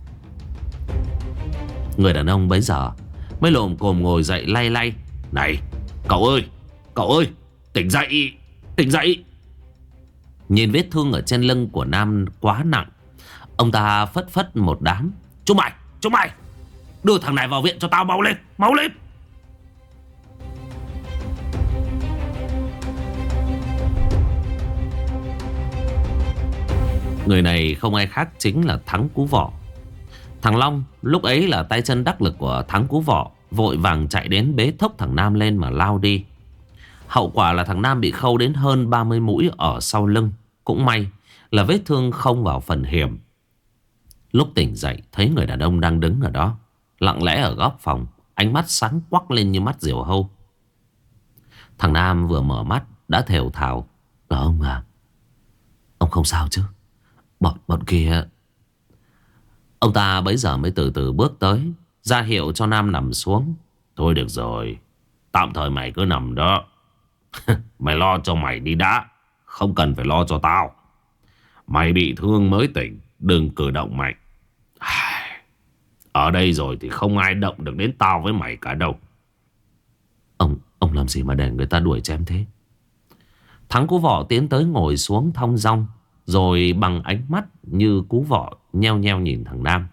Người đàn ông bấy giờ mới lồm cồm ngồi dậy lay lay. Này, cậu ơi, cậu ơi, tỉnh dậy, tỉnh dậy. Nhìn vết thương ở trên lưng của Nam quá nặng, ông ta phất phất một đám. Chúng mày, chúng mày, đưa thằng này vào viện cho tao, mau lên, mau lên. Người này không ai khác chính là Thắng Cú Vọ. Thằng Long lúc ấy là tay chân đắc lực của Thắng Cú Vọ, vội vàng chạy đến bế thốc thằng Nam lên mà lao đi. Hậu quả là thằng Nam bị khâu đến hơn ba mươi mũi ở sau lưng. Cũng may là vết thương không vào phần hiểm. Lúc tỉnh dậy thấy người đàn ông đang đứng ở đó, lặng lẽ ở góc phòng, ánh mắt sáng quắc lên như mắt diều hâu. Thằng Nam vừa mở mắt đã thều thào. Là ông à, ông không sao chứ? Bọn, bọn kia... Ông ta bấy giờ mới từ từ bước tới, ra hiệu cho Nam nằm xuống. Thôi được rồi, tạm thời mày cứ nằm đó. Mày lo cho mày đi đã, không cần phải lo cho tao. Mày bị thương mới tỉnh, đừng cử động mạnh. Ở đây rồi thì không ai động được đến tao với mày cả đâu. Ông, ông làm gì mà để người ta đuổi chém thế? Thắng Cú Vọ tiến tới ngồi xuống thong dong, rồi bằng ánh mắt như Cú Vọ nheo nheo nhìn thằng Nam.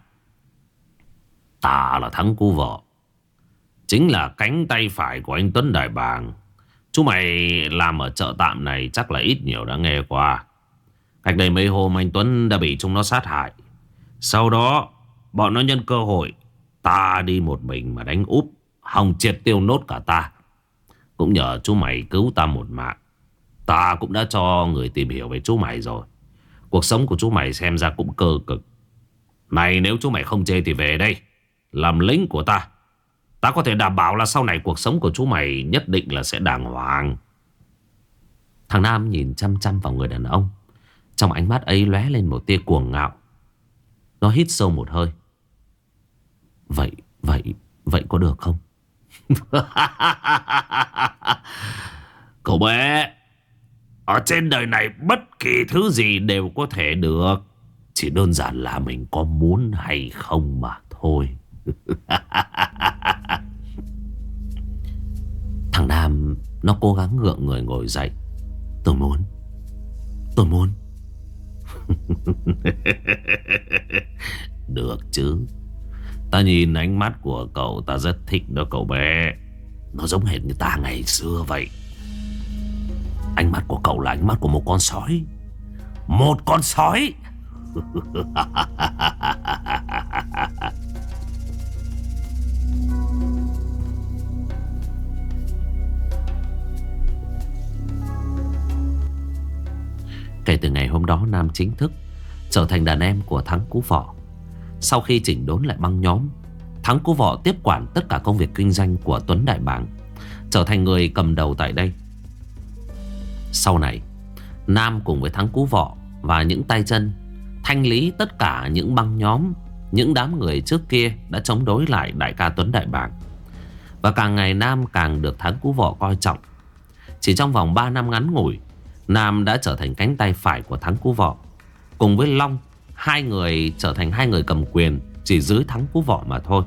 Ta là Thắng Cú Vọ, chính là cánh tay phải của anh Tuấn Đại Bàng. Chú mày làm ở chợ tạm này chắc là ít nhiều đã nghe qua. Cách đây mấy hôm anh Tuấn đã bị chúng nó sát hại. Sau đó bọn nó nhân cơ hội ta đi một mình mà đánh úp, hòng triệt tiêu nốt cả ta. Cũng nhờ chú mày cứu ta một mạng, ta cũng đã cho người tìm hiểu về chú mày rồi. Cuộc sống của chú mày xem ra cũng cơ cực. Này, nếu chú mày không chê thì về đây làm lính của ta. Ta có thể đảm bảo là sau này cuộc sống của chú mày nhất định là sẽ đàng hoàng. Thằng Nam nhìn chăm chăm vào người đàn ông. Trong ánh mắt ấy lóe lên một tia cuồng ngạo. Nó hít sâu một hơi. Vậy, vậy, vậy có được không? Cậu bé, ở trên đời này bất kỳ thứ gì đều có thể được. Chỉ đơn giản là mình có muốn hay không mà thôi. Thằng Nam nó cố gắng gượng người ngồi dậy. Tôi muốn, tôi muốn. Được chứ. Ta nhìn ánh mắt của cậu ta rất thích đó cậu bé. Nó giống hệt như ta ngày xưa vậy. Ánh mắt của cậu là ánh mắt của một con sói. Một con sói. Kể từ ngày hôm đó, Nam chính thức trở thành đàn em của Thắng Cú Vọ. Sau khi chỉnh đốn lại băng nhóm, Thắng Cú Vọ tiếp quản tất cả công việc kinh doanh của Tuấn Đại Bàng, trở thành người cầm đầu tại đây. Sau này, Nam cùng với Thắng Cú Vọ và những tay chân thanh lý tất cả những băng nhóm, những đám người trước kia đã chống đối lại đại ca Tuấn Đại Bàng. Và càng ngày Nam càng được Thắng Cú Vọ coi trọng. Chỉ trong vòng ba năm ngắn ngủi, Nam đã trở thành cánh tay phải của Thắng Cú Vọ. Cùng với Long, hai người trở thành hai người cầm quyền chỉ dưới Thắng Cú Vọ mà thôi.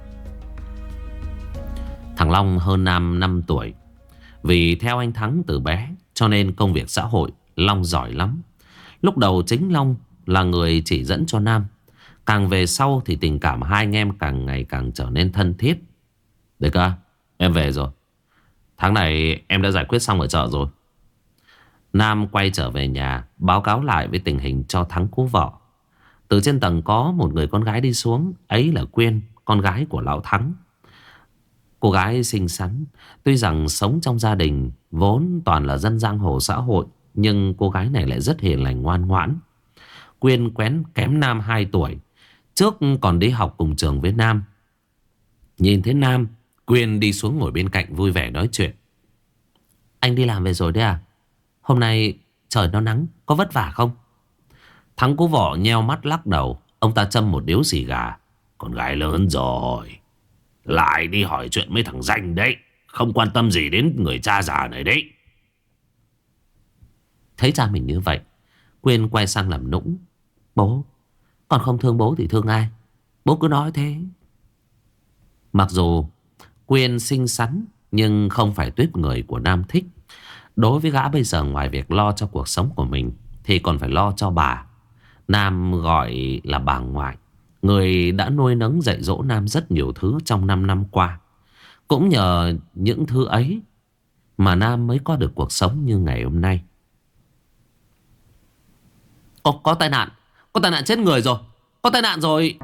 Thằng Long hơn Nam năm tuổi. Vì theo anh Thắng từ bé cho nên công việc xã hội Long giỏi lắm. Lúc đầu chính Long là người chỉ dẫn cho Nam. Càng về sau thì tình cảm hai anh em càng ngày càng trở nên thân thiết. Đấy cơ, em về rồi. Tháng này em đã giải quyết xong ở chợ rồi. Nam quay trở về nhà báo cáo lại với tình hình cho Thắng Cú Vọ. Từ trên tầng có một người con gái đi xuống. Ấy là Quyên, con gái của lão Thắng. Cô gái xinh xắn. Tuy rằng sống trong gia đình vốn toàn là dân giang hồ xã hội, nhưng cô gái này lại rất hiền lành ngoan ngoãn. Quyên quen kém Nam hai tuổi. Trước còn đi học cùng trường với Nam. Nhìn thấy Nam, Quyên đi xuống ngồi bên cạnh vui vẻ nói chuyện. Anh đi làm về rồi đấy à? Hôm nay trời nó nắng, có vất vả không? Thắng Cú Vọ nheo mắt lắc đầu. Ông ta châm một điếu xì gà. Con gái lớn rồi, lại đi hỏi chuyện mấy thằng danh đấy, không quan tâm gì đến người cha già này đấy. Thấy cha mình như vậy, Quyên quay sang làm nũng. Bố, còn không thương bố thì thương ai? Bố cứ nói thế. Mặc dù Quyên xinh xắn, nhưng không phải tuýp người của Nam thích. Đối với gã bây giờ, ngoài việc lo cho cuộc sống của mình thì còn phải lo cho bà. Nam gọi là bà ngoại, người đã nuôi nấng dạy dỗ Nam rất nhiều thứ trong năm năm qua. Cũng nhờ những thứ ấy mà Nam mới có được cuộc sống như ngày hôm nay. Ồ, có tai nạn. Có tai nạn chết người rồi. Có tai nạn rồi.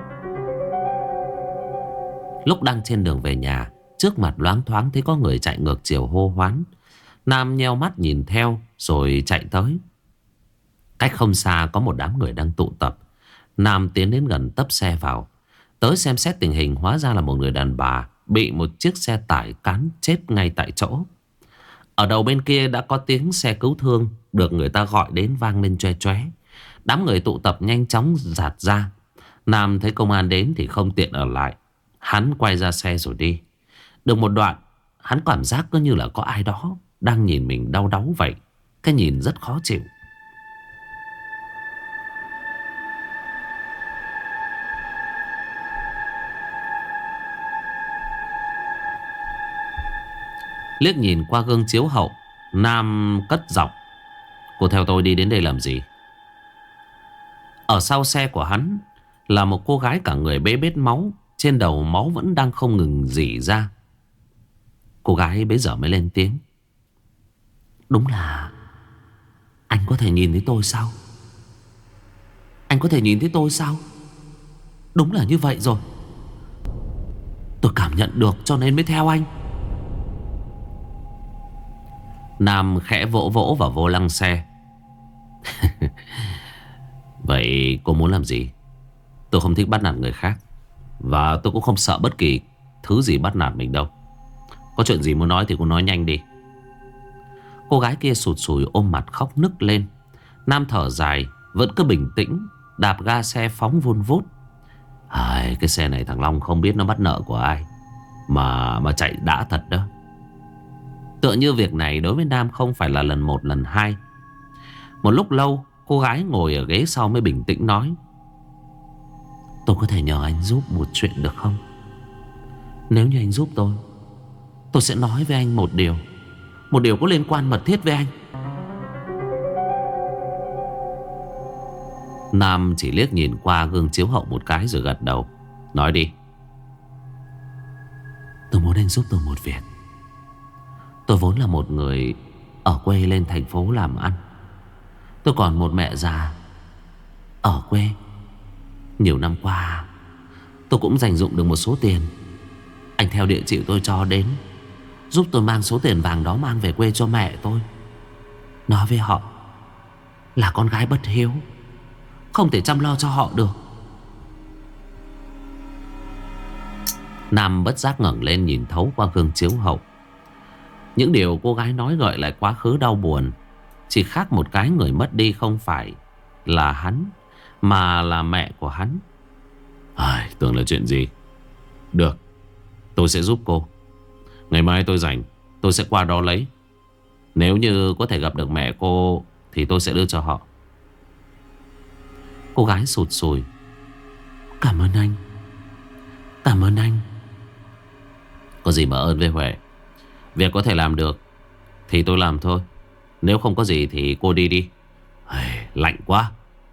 Lúc đang trên đường về nhà, trước mặt loáng thoáng thấy có người chạy ngược chiều hô hoán. Nam nheo mắt nhìn theo rồi chạy tới. Cách không xa có một đám người đang tụ tập. Nam tiến đến gần tấp xe vào. Tới xem xét tình hình, hóa ra là một người đàn bà bị một chiếc xe tải cán chết ngay tại chỗ. Ở đầu bên kia đã có tiếng xe cứu thương được người ta gọi đến vang lên choe choé. Đám người tụ tập nhanh chóng dạt ra. Nam thấy công an đến thì không tiện ở lại. Hắn quay ra xe rồi đi. Được một đoạn, hắn cảm giác cứ như là có ai đó đang nhìn mình đau đáu vậy. Cái nhìn rất khó chịu. Liếc nhìn qua gương chiếu hậu, Nam cất giọng. Cô theo tôi đi đến đây làm gì? Ở sau xe của hắn là một cô gái cả người bê bết máu. Trên đầu máu vẫn đang không ngừng rỉ ra. Cô gái bấy giờ mới lên tiếng. Đúng là anh có thể nhìn thấy tôi sao? Anh có thể nhìn thấy tôi sao? Đúng là như vậy rồi. Tôi cảm nhận được cho nên mới theo anh. Nam khẽ vỗ vỗ vào vô lăng xe. Vậy cô muốn làm gì? Tôi không thích bắt nạt người khác, và tôi cũng không sợ bất kỳ thứ gì bắt nạt mình đâu. Có chuyện gì muốn nói thì cô nói nhanh đi. Cô gái kia sụt sùi ôm mặt khóc nức lên. Nam thở dài, vẫn cứ bình tĩnh đạp ga xe phóng vun vút. À, cái xe này thằng Long không biết nó bắt nợ của ai Mà mà chạy đã thật đó. Tựa như việc này đối với Nam không phải là lần một lần hai. Một lúc lâu, cô gái ngồi ở ghế sau mới bình tĩnh nói. Tôi có thể nhờ anh giúp một chuyện được không? Nếu như anh giúp tôi, tôi sẽ nói với anh một điều. Một điều có liên quan mật thiết với anh. Nam chỉ liếc nhìn qua gương chiếu hậu một cái rồi gật đầu. Nói đi. Tôi muốn anh giúp tôi một việc. Tôi vốn là một người ở quê lên thành phố làm ăn. Tôi còn một mẹ già ở quê. Nhiều năm qua tôi cũng dành dụm được một số tiền. Anh theo địa chỉ tôi cho đến, giúp tôi mang số tiền vàng đó mang về quê cho mẹ tôi. Nói với họ là con gái bất hiếu, không thể chăm lo cho họ được. Nam bất giác ngẩng lên nhìn thấu qua gương chiếu hậu. Những điều cô gái nói gợi lại quá khứ đau buồn. Chỉ khác một cái, người mất đi không phải là hắn, mà là mẹ của hắn. À, tưởng là chuyện gì. Được, tôi sẽ giúp cô. Ngày mai tôi rảnh, tôi sẽ qua đó lấy. Nếu như có thể gặp được mẹ cô thì tôi sẽ đưa cho họ. Cô gái sụt sùi. Cảm ơn anh. Cảm ơn anh. Có gì mà ơn với Huệ. Việc có thể làm được thì tôi làm thôi. Nếu không có gì thì cô đi đi. Lạnh quá.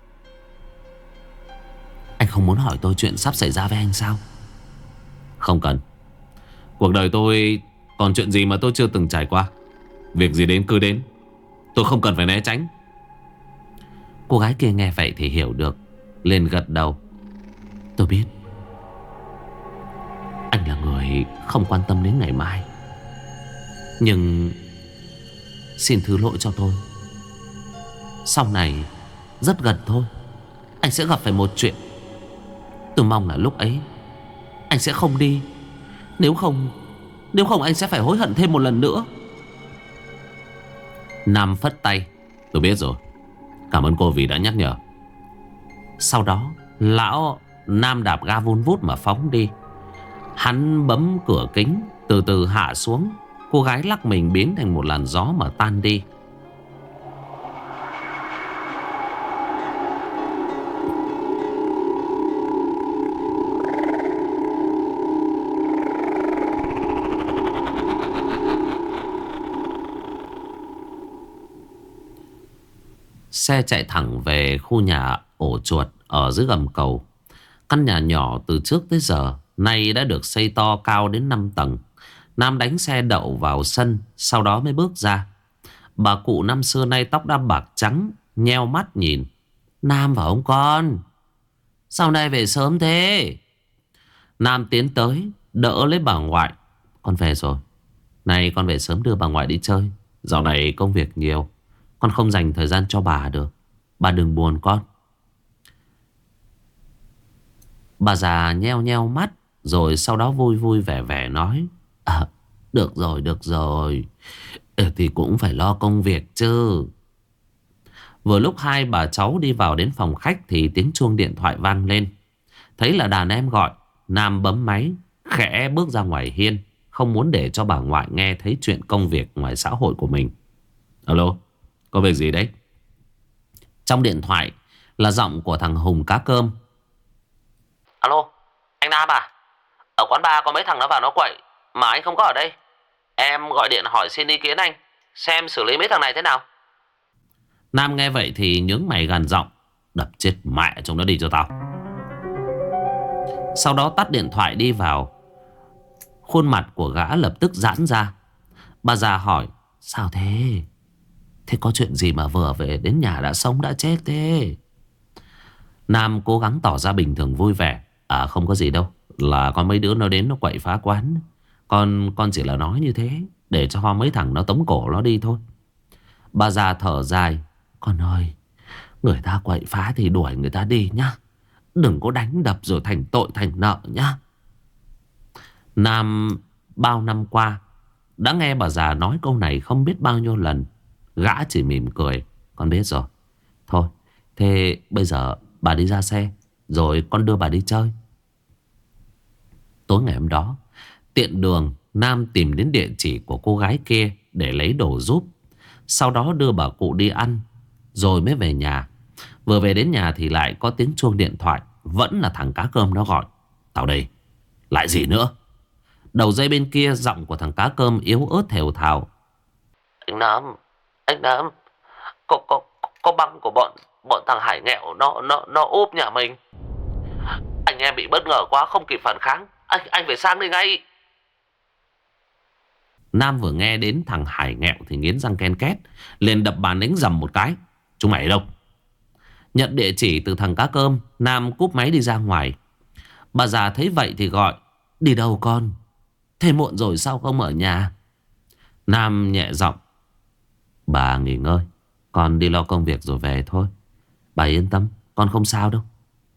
Anh không muốn hỏi tôi chuyện sắp xảy ra với anh sao? Không cần. Cuộc đời tôi còn chuyện gì mà tôi chưa từng trải qua. Việc gì đến cứ đến. Tôi không cần phải né tránh. Cô gái kia nghe vậy thì hiểu được, liền gật đầu. Tôi biết anh là người không quan tâm đến ngày mai, nhưng xin thứ lỗi cho tôi. Sau này rất gần thôi, anh sẽ gặp phải một chuyện. Tôi mong là lúc ấy anh sẽ không đi. Nếu không Nếu không anh sẽ phải hối hận thêm một lần nữa. Nam phất tay. Tôi biết rồi. Cảm ơn cô vì đã nhắc nhở. Sau đó lão Nam đạp ga vun vút mà phóng đi. Hắn bấm cửa kính, từ từ hạ xuống. Cô gái lắc mình biến thành một làn gió mà tan đi. Xe chạy thẳng về khu nhà ổ chuột ở dưới gầm cầu. Căn nhà nhỏ từ trước tới giờ nay đã được xây to cao đến năm tầng. Nam đánh xe đậu vào sân, sau đó mới bước ra. Bà cụ năm xưa nay tóc đã bạc trắng, nheo mắt nhìn. Nam và ông con, sao nay về sớm thế? Nam tiến tới đỡ lấy bà ngoại. Con về rồi. Này con về sớm đưa bà ngoại đi chơi. Dạo này công việc nhiều, con không dành thời gian cho bà được. Bà đừng buồn con. Bà già nheo nheo mắt, rồi sau đó vui vui vẻ vẻ nói. À, được rồi, được rồi. Ừ, thì cũng phải lo công việc chứ. Vừa lúc hai bà cháu đi vào đến phòng khách thì tiếng chuông điện thoại vang lên. Thấy là đàn em gọi, Nam bấm máy, khẽ bước ra ngoài hiên, không muốn để cho bà ngoại nghe thấy chuyện công việc ngoài xã hội của mình. Alo, có việc gì đấy? Trong điện thoại là giọng của thằng Hùng cá cơm. Alo, anh Nam à? Ở quán bar có mấy thằng nó vào nó quậy mà anh không có ở đây. Em gọi điện hỏi xin ý kiến anh, xem xử lý mấy thằng này thế nào. Nam nghe vậy thì nhướng mày gằn giọng. Đập chết mẹ chúng nó đi cho tao. Sau đó tắt điện thoại đi vào. Khuôn mặt của gã lập tức giãn ra. Bà già hỏi. Sao thế? Thế có chuyện gì mà vừa về đến nhà đã sống đã chết thế? Nam cố gắng tỏ ra bình thường vui vẻ. À không có gì đâu, là có mấy đứa nó đến nó quậy phá quán. Con con chỉ là nói như thế để cho mấy thằng nó tống cổ nó đi thôi. Bà già thở dài. Con ơi, người ta quậy phá thì đuổi người ta đi nhá. Đừng có đánh đập rồi thành tội thành nợ nhá. Nam bao năm qua đã nghe bà già nói câu này không biết bao nhiêu lần. Gã chỉ mỉm cười. Con biết rồi. Thôi, thế bây giờ bà đi ra xe, rồi con đưa bà đi chơi. Tối ngày hôm đó, tiện đường, Nam tìm đến địa chỉ của cô gái kia để lấy đồ giúp. Sau đó đưa bà cụ đi ăn, rồi mới về nhà. Vừa về đến nhà thì lại có tiếng chuông điện thoại. Vẫn là thằng cá cơm nó gọi. Tao đây. Lại gì nữa? Đầu dây bên kia giọng của thằng cá cơm yếu ớt thều thào. Anh Nam, anh Nam, có, có, có băng của bọn bọn thằng Hải nghèo nó nó nó úp nhà mình. Anh em bị bất ngờ quá không kịp phản kháng. Anh anh phải sang đây ngay. Nam vừa nghe đến thằng Hải nghèo thì nghiến răng ken két, liền đập bàn đánh dầm một cái. Chúng mày ở đâu? Nhận địa chỉ từ thằng cá cơm, Nam cúp máy đi ra ngoài. Bà già thấy vậy thì gọi. Đi đâu con? Thế muộn rồi sao không ở nhà? Nam nhẹ giọng. Bà nghỉ ngơi, con đi lo công việc rồi về thôi. Bà yên tâm, con không sao đâu.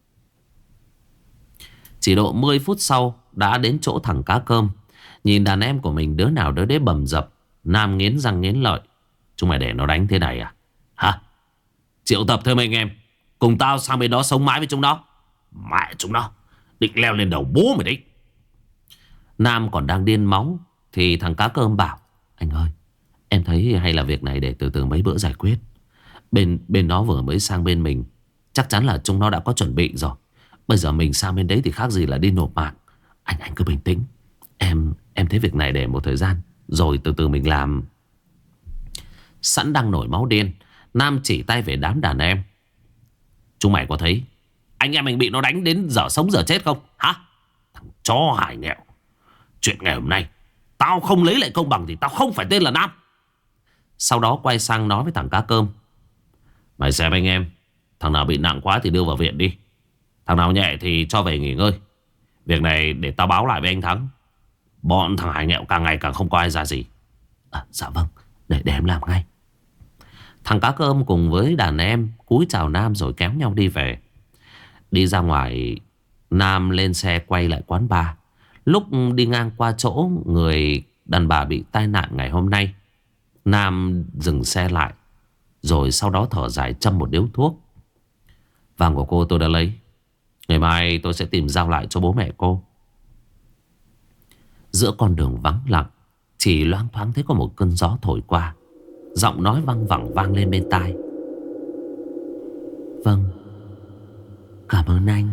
Chỉ độ mười phút sau đã đến chỗ thằng cá cơm. Nhìn đàn em của mình đứa nào đứa đấy bầm dập, Nam nghiến răng nghiến lợi. Chúng mày để nó đánh thế này à? Hả? Triệu tập thêm anh em cùng tao sang bên đó sống mãi với chúng nó. Mẹ chúng nó định leo lên đầu bố mày đấy. Nam còn đang điên máu thì thằng cá cơm bảo. Anh ơi, Em thấy hay là việc này để từ từ mấy bữa giải quyết. Bên bên đó vừa mới sang bên mình, chắc chắn là chúng nó đã có chuẩn bị rồi. Bây giờ mình sang bên đấy thì khác gì là đi nộp mạng. Anh anh cứ bình tĩnh. Em em thấy việc này để một thời gian, rồi từ từ mình làm. Sẵn đang nổi máu điên, Nam chỉ tay về đám đàn em. Chúng mày có thấy anh em mình bị nó đánh đến giờ sống giờ chết không? Hả? Thằng chó hại nghèo. Chuyện ngày hôm nay tao không lấy lại công bằng thì tao không phải tên là Nam. Sau đó quay sang nói với thằng cá cơm. Mày xem anh em, thằng nào bị nặng quá thì đưa vào viện đi, thằng nào nhẹ thì cho về nghỉ ngơi. Việc này để tao báo lại với anh Thắng. Bọn thằng Hải nghèo càng ngày càng không có ai ra gì. À, dạ vâng, để, để em làm ngay. Thằng cá cơm cùng với đàn em cúi chào Nam rồi kéo nhau đi về. Đi ra ngoài, Nam lên xe quay lại quán bar. Lúc đi ngang qua chỗ người đàn bà bị tai nạn ngày hôm nay, Nam dừng xe lại, rồi sau đó thở dài châm một điếu thuốc. Vàng của cô tôi đã lấy, ngày mai tôi sẽ tìm giao lại cho bố mẹ cô. Giữa con đường vắng lặng, chỉ loáng thoáng thấy có một cơn gió thổi qua. Giọng nói văng vẳng vang lên bên tai. Vâng, cảm ơn anh.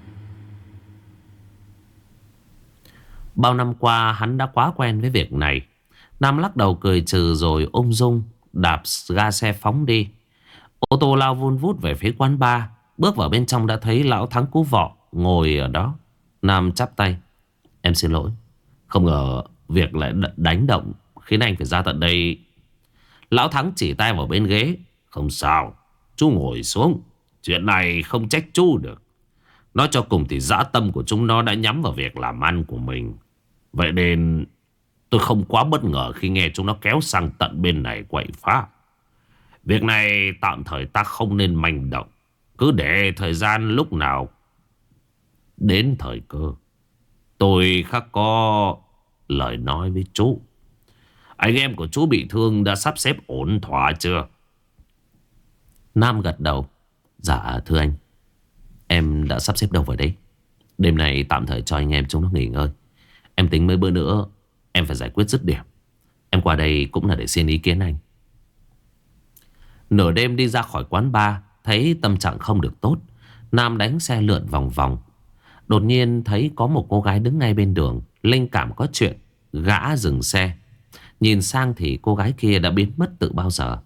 Bao năm qua hắn đã quá quen với việc này. Nam lắc đầu cười trừ rồi ung dung đạp ga xe phóng đi. Ô tô lao vun vút về phía quán bar. Bước vào bên trong đã thấy lão Thắng Cú Vọ ngồi ở đó. Nam chắp tay. Em xin lỗi, không ngờ việc lại đánh động khiến anh phải ra tận đây. Lão Thắng chỉ tay vào bên ghế. Không sao, chú ngồi xuống. Chuyện này không trách chú được. Nói cho cùng thì dã tâm của chúng nó đã nhắm vào việc làm ăn của mình. Vậy nên tôi không quá bất ngờ khi nghe chúng nó kéo sang tận bên này quậy phá. Việc này tạm thời ta không nên manh động. Cứ để thời gian lúc nào đến thời cơ, tôi khắc có lời nói với chú. Anh em của chú bị thương đã sắp xếp ổn thỏa chưa? Nam gật đầu. Dạ thưa anh, em đã sắp xếp đâu vào đấy. Đêm nay tạm thời cho anh em chúng nó nghỉ ngơi. Em tính mấy bữa nữa em phải giải quyết dứt điểm. Em qua đây cũng là để xin ý kiến anh. Nửa đêm đi ra khỏi quán bar, thấy tâm trạng không được tốt, Nam đánh xe lượn vòng vòng. Đột nhiên thấy có một cô gái đứng ngay bên đường. Linh cảm có chuyện, gã dừng xe. Nhìn sang thì cô gái kia đã biến mất từ bao giờ.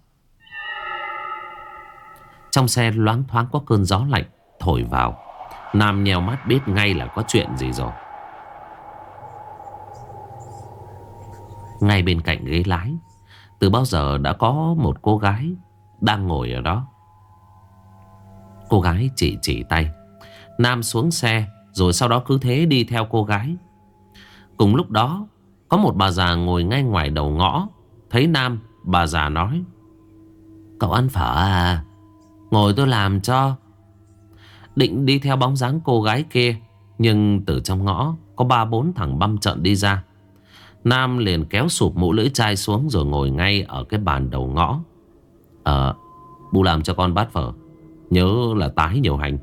Trong xe loáng thoáng có cơn gió lạnh thổi vào. Nam nheo mắt biết ngay là có chuyện gì rồi. Ngay bên cạnh ghế lái, từ bao giờ đã có một cô gái đang ngồi ở đó. Cô gái chỉ chỉ tay. Nam xuống xe, rồi sau đó cứ thế đi theo cô gái. Cùng lúc đó, có một bà già ngồi ngay ngoài đầu ngõ. Thấy Nam, bà già nói. Cậu ăn phở à? Ngồi tôi làm cho. Định đi theo bóng dáng cô gái kia, nhưng từ trong ngõ có ba bốn thằng băm trợn đi ra. Nam liền kéo sụp mũ lưỡi chai xuống rồi ngồi ngay ở cái bàn đầu ngõ. Ờ, bu làm cho con bát phở, nhớ là tái nhiều hành.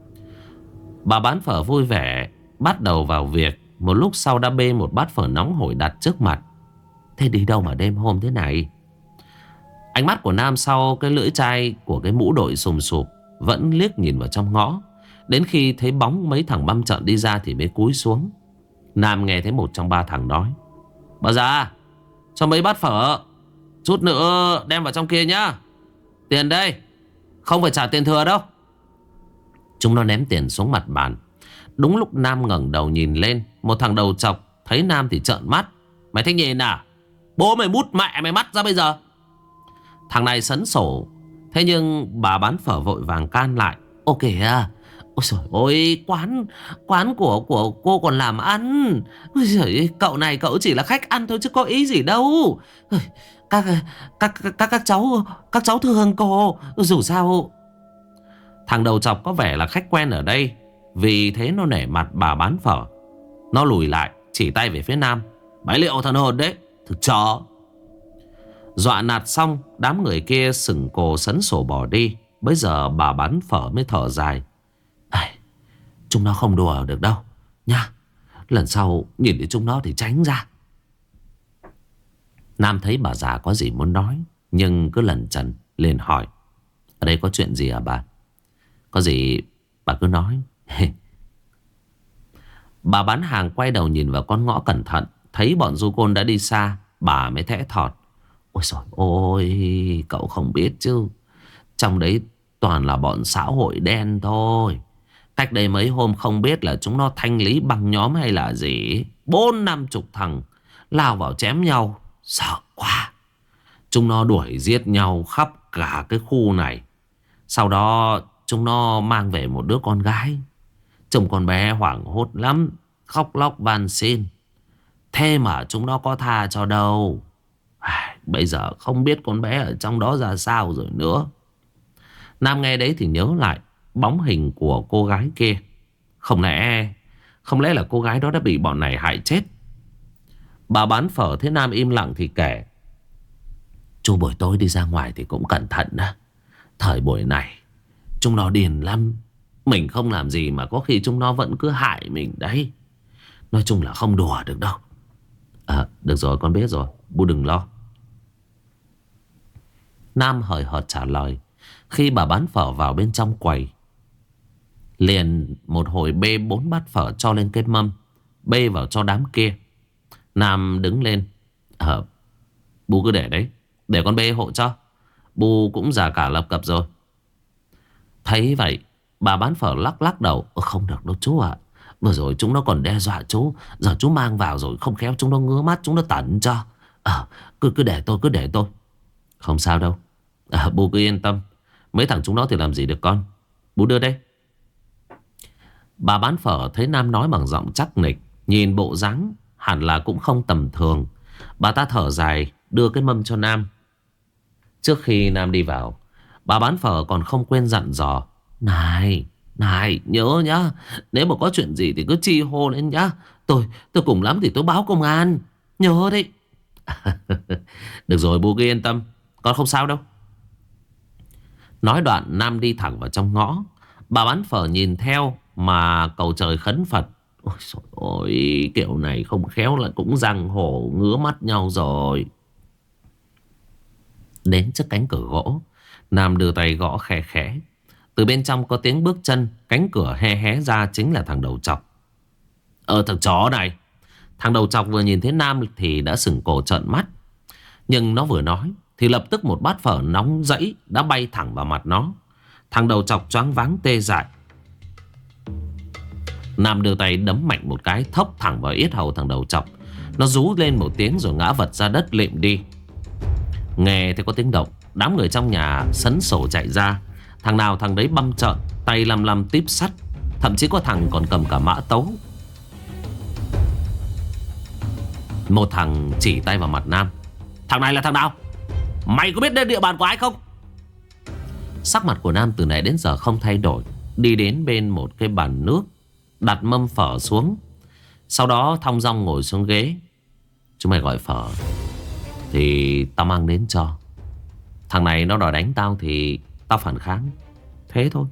Bà bán phở vui vẻ bắt đầu vào việc. Một lúc sau đã bê một bát phở nóng hổi đặt trước mặt. Thế đi đâu mà đêm hôm thế này? Ánh mắt của Nam sau cái lưỡi chai của cái mũ đội sùm sụp vẫn liếc nhìn vào trong ngõ. Đến khi thấy bóng mấy thằng băm trợn đi ra thì mới cúi xuống. Nam nghe thấy một trong ba thằng nói. Bà già, cho mấy bát phở, chút nữa đem vào trong kia nhá. Tiền đây, không phải trả tiền thừa đâu. Chúng nó ném tiền xuống mặt bàn. Đúng lúc Nam ngẩng đầu nhìn lên, một thằng đầu chọc thấy Nam thì trợn mắt. Mày thích nhìn à? Bố mày mút mẹ mày mắt ra bây giờ. Thằng này sấn sổ. Thế nhưng bà bán phở vội vàng can lại. Ô kìa, ôi trời ơi, quán quán của của cô còn làm ăn. Ôi trời, cậu này cậu chỉ là khách ăn thôi chứ có ý gì đâu. Các các các các cháu các cháu thương cô, dù sao. Thằng đầu chọc có vẻ là khách quen ở đây, vì thế nó nể mặt bà bán phở. Nó lùi lại chỉ tay về phía Nam. Bái liệu thần hồn đấy, thực chó. Dọa nạt xong, đám người kia sừng cồ sấn sổ bỏ đi. Bây giờ bà bán phở mới thở dài. Chúng nó không đùa được đâu nha. Lần sau nhìn thấy chúng nó thì tránh ra. Nam thấy bà già có gì muốn nói, nhưng cứ lẩn chẩn liền hỏi: ở đây có chuyện gì à bà? Có gì bà cứ nói. Bà bán hàng quay đầu nhìn vào con ngõ cẩn thận. Thấy bọn du côn đã đi xa, bà mới thẽ thọt: ôi trời ôi, cậu không biết chứ, trong đấy toàn là bọn xã hội đen thôi. Cách đây mấy hôm không biết là chúng nó thanh lý băng nhóm hay là gì, bốn năm chục thằng lao vào chém nhau. Sợ quá. Chúng nó đuổi giết nhau khắp cả cái khu này. Sau đó chúng nó mang về một đứa con gái. Trông con bé hoảng hốt lắm, khóc lóc van xin. Thế mà chúng nó có tha cho đâu. À, bây giờ không biết con bé ở trong đó ra sao rồi nữa. Nam nghe đấy thì nhớ lại bóng hình của cô gái kia. Không lẽ Không lẽ là cô gái đó đã bị bọn này hại chết? Bà bán phở thấy Nam im lặng thì kể: chú buổi tối đi ra ngoài thì cũng cẩn thận đó. Thời buổi này chúng nó điên lắm. Mình không làm gì mà có khi chúng nó vẫn cứ hại mình đấy. Nói chung là không đùa được đâu. À, được rồi, con biết rồi, bu đừng lo. Nam hời hợt trả lời. Khi bà bán phở vào bên trong quầy, liền một hồi bê bốn bát phở cho lên cái mâm, bê vào cho đám kia. Nam đứng lên: Ờ, bu cứ để đấy, để con bê hộ cho. Bu cũng già cả lập cập rồi. Thấy vậy, bà bán phở lắc lắc đầu: Ờ, không được đâu chú ạ. Vừa rồi chúng nó còn đe dọa chú. Giờ chú mang vào rồi không khéo chúng nó ngứa mắt, chúng nó tẩn cho. Ờ, cứ cứ để tôi, cứ để tôi. Không sao đâu. À, bu cứ yên tâm. Mấy thằng chúng nó thì làm gì được con. Bu đưa đây. Bà bán phở thấy Nam nói bằng giọng chắc nịch, nhìn bộ dáng hẳn là cũng không tầm thường. Bà ta thở dài đưa cái mâm cho Nam. Trước khi Nam đi vào, bà bán phở còn không quên dặn dò: Này, này, nhớ nhá, nếu mà có chuyện gì thì cứ chi hô lên nhá. Tôi, tôi cùng lắm thì tôi báo công an. Nhớ đấy. Được rồi, bu cứ yên tâm, con không sao đâu. Nói đoạn Nam đi thẳng vào trong ngõ. Bà bán phở nhìn theo mà cầu trời khấn Phật. Ôi trời ơi, kiểu này không khéo là cũng giang hồ ngứa mắt nhau rồi. Đến trước cánh cửa gỗ, Nam đưa tay gõ khẽ khẽ. Từ bên trong có tiếng bước chân, cánh cửa hé hé ra, chính là thằng đầu trọc. Ờ, thằng chó này. Thằng đầu trọc vừa nhìn thấy Nam thì đã sừng cổ trợn mắt. Nhưng nó vừa nói thì lập tức một bát phở nóng rẫy đã bay thẳng vào mặt nó. Thằng đầu trọc choáng váng tê dại. Nam đưa tay đấm mạnh một cái, thốc thẳng vào yết hầu thằng đầu trọc. Nó rú lên một tiếng rồi ngã vật ra đất lịm đi. Nghe thấy có tiếng động, đám người trong nhà sấn sổ chạy ra. Thằng nào thằng đấy băm trợn, tay lăm lăm típ sắt. Thậm chí có thằng còn cầm cả mã tấu. Một thằng chỉ tay vào mặt Nam: Thằng này là thằng nào? Mày có biết đây địa bàn của ai không? Sắc mặt của Nam từ nãy đến giờ không thay đổi. Đi đến bên một cái bàn nước, đặt mâm phở xuống. Sau đó thong dong ngồi xuống ghế. Chúng mày gọi phở thì tao mang đến cho. Thằng này nó đòi đánh tao thì tao phản kháng. Thế thôi.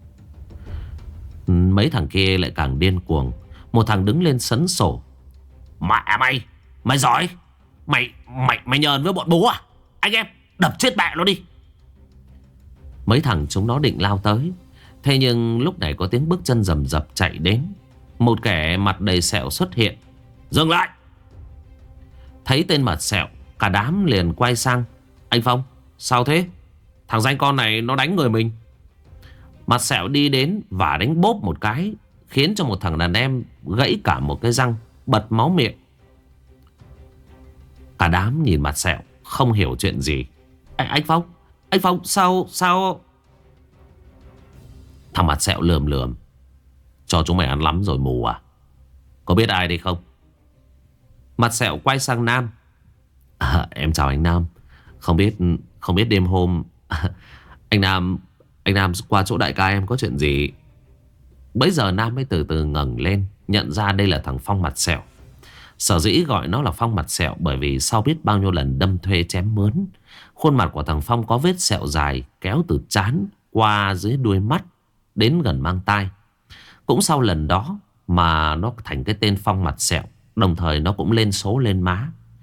Mấy thằng kia lại càng điên cuồng. Một thằng đứng lên sấn sổ: Mẹ mày, mày giỏi. Mày, mày, mày nhờn với bọn bố à? Anh em, đập chết mẹ nó đi. Mấy thằng chúng nó định lao tới. Thế nhưng lúc này có tiếng bước chân rầm rập chạy đến. Một kẻ mặt đầy sẹo xuất hiện. Dừng lại. Thấy tên mặt sẹo, cả đám liền quay sang: Anh Phong, sao thế? Thằng danh con này nó đánh người mình. Mặt sẹo đi đến và đánh bốp một cái, khiến cho một thằng đàn em gãy cả một cái răng, bật máu miệng. Cả đám nhìn mặt sẹo không hiểu chuyện gì. À, anh Phong, anh Phong sao sao? Thằng mặt sẹo lườm lườm: Cho chúng mày ăn lắm rồi mù à? Có biết ai đây không? Mặt sẹo quay sang Nam: À, em chào anh Nam. Không biết Không biết đêm hôm Anh Nam Anh Nam qua chỗ đại ca em có chuyện gì? Bấy giờ Nam mới từ từ ngẩng lên, nhận ra đây là thằng Phong mặt sẹo. Sở dĩ gọi nó là Phong mặt sẹo bởi vì sau biết bao nhiêu lần đâm thuê chém mướn, khuôn mặt của thằng Phong có vết sẹo dài kéo từ trán qua dưới đuôi mắt đến gần mang tai. Cũng sau lần đó mà nó thành cái tên Phong mặt sẹo. Đồng thời nó cũng lên số lên má.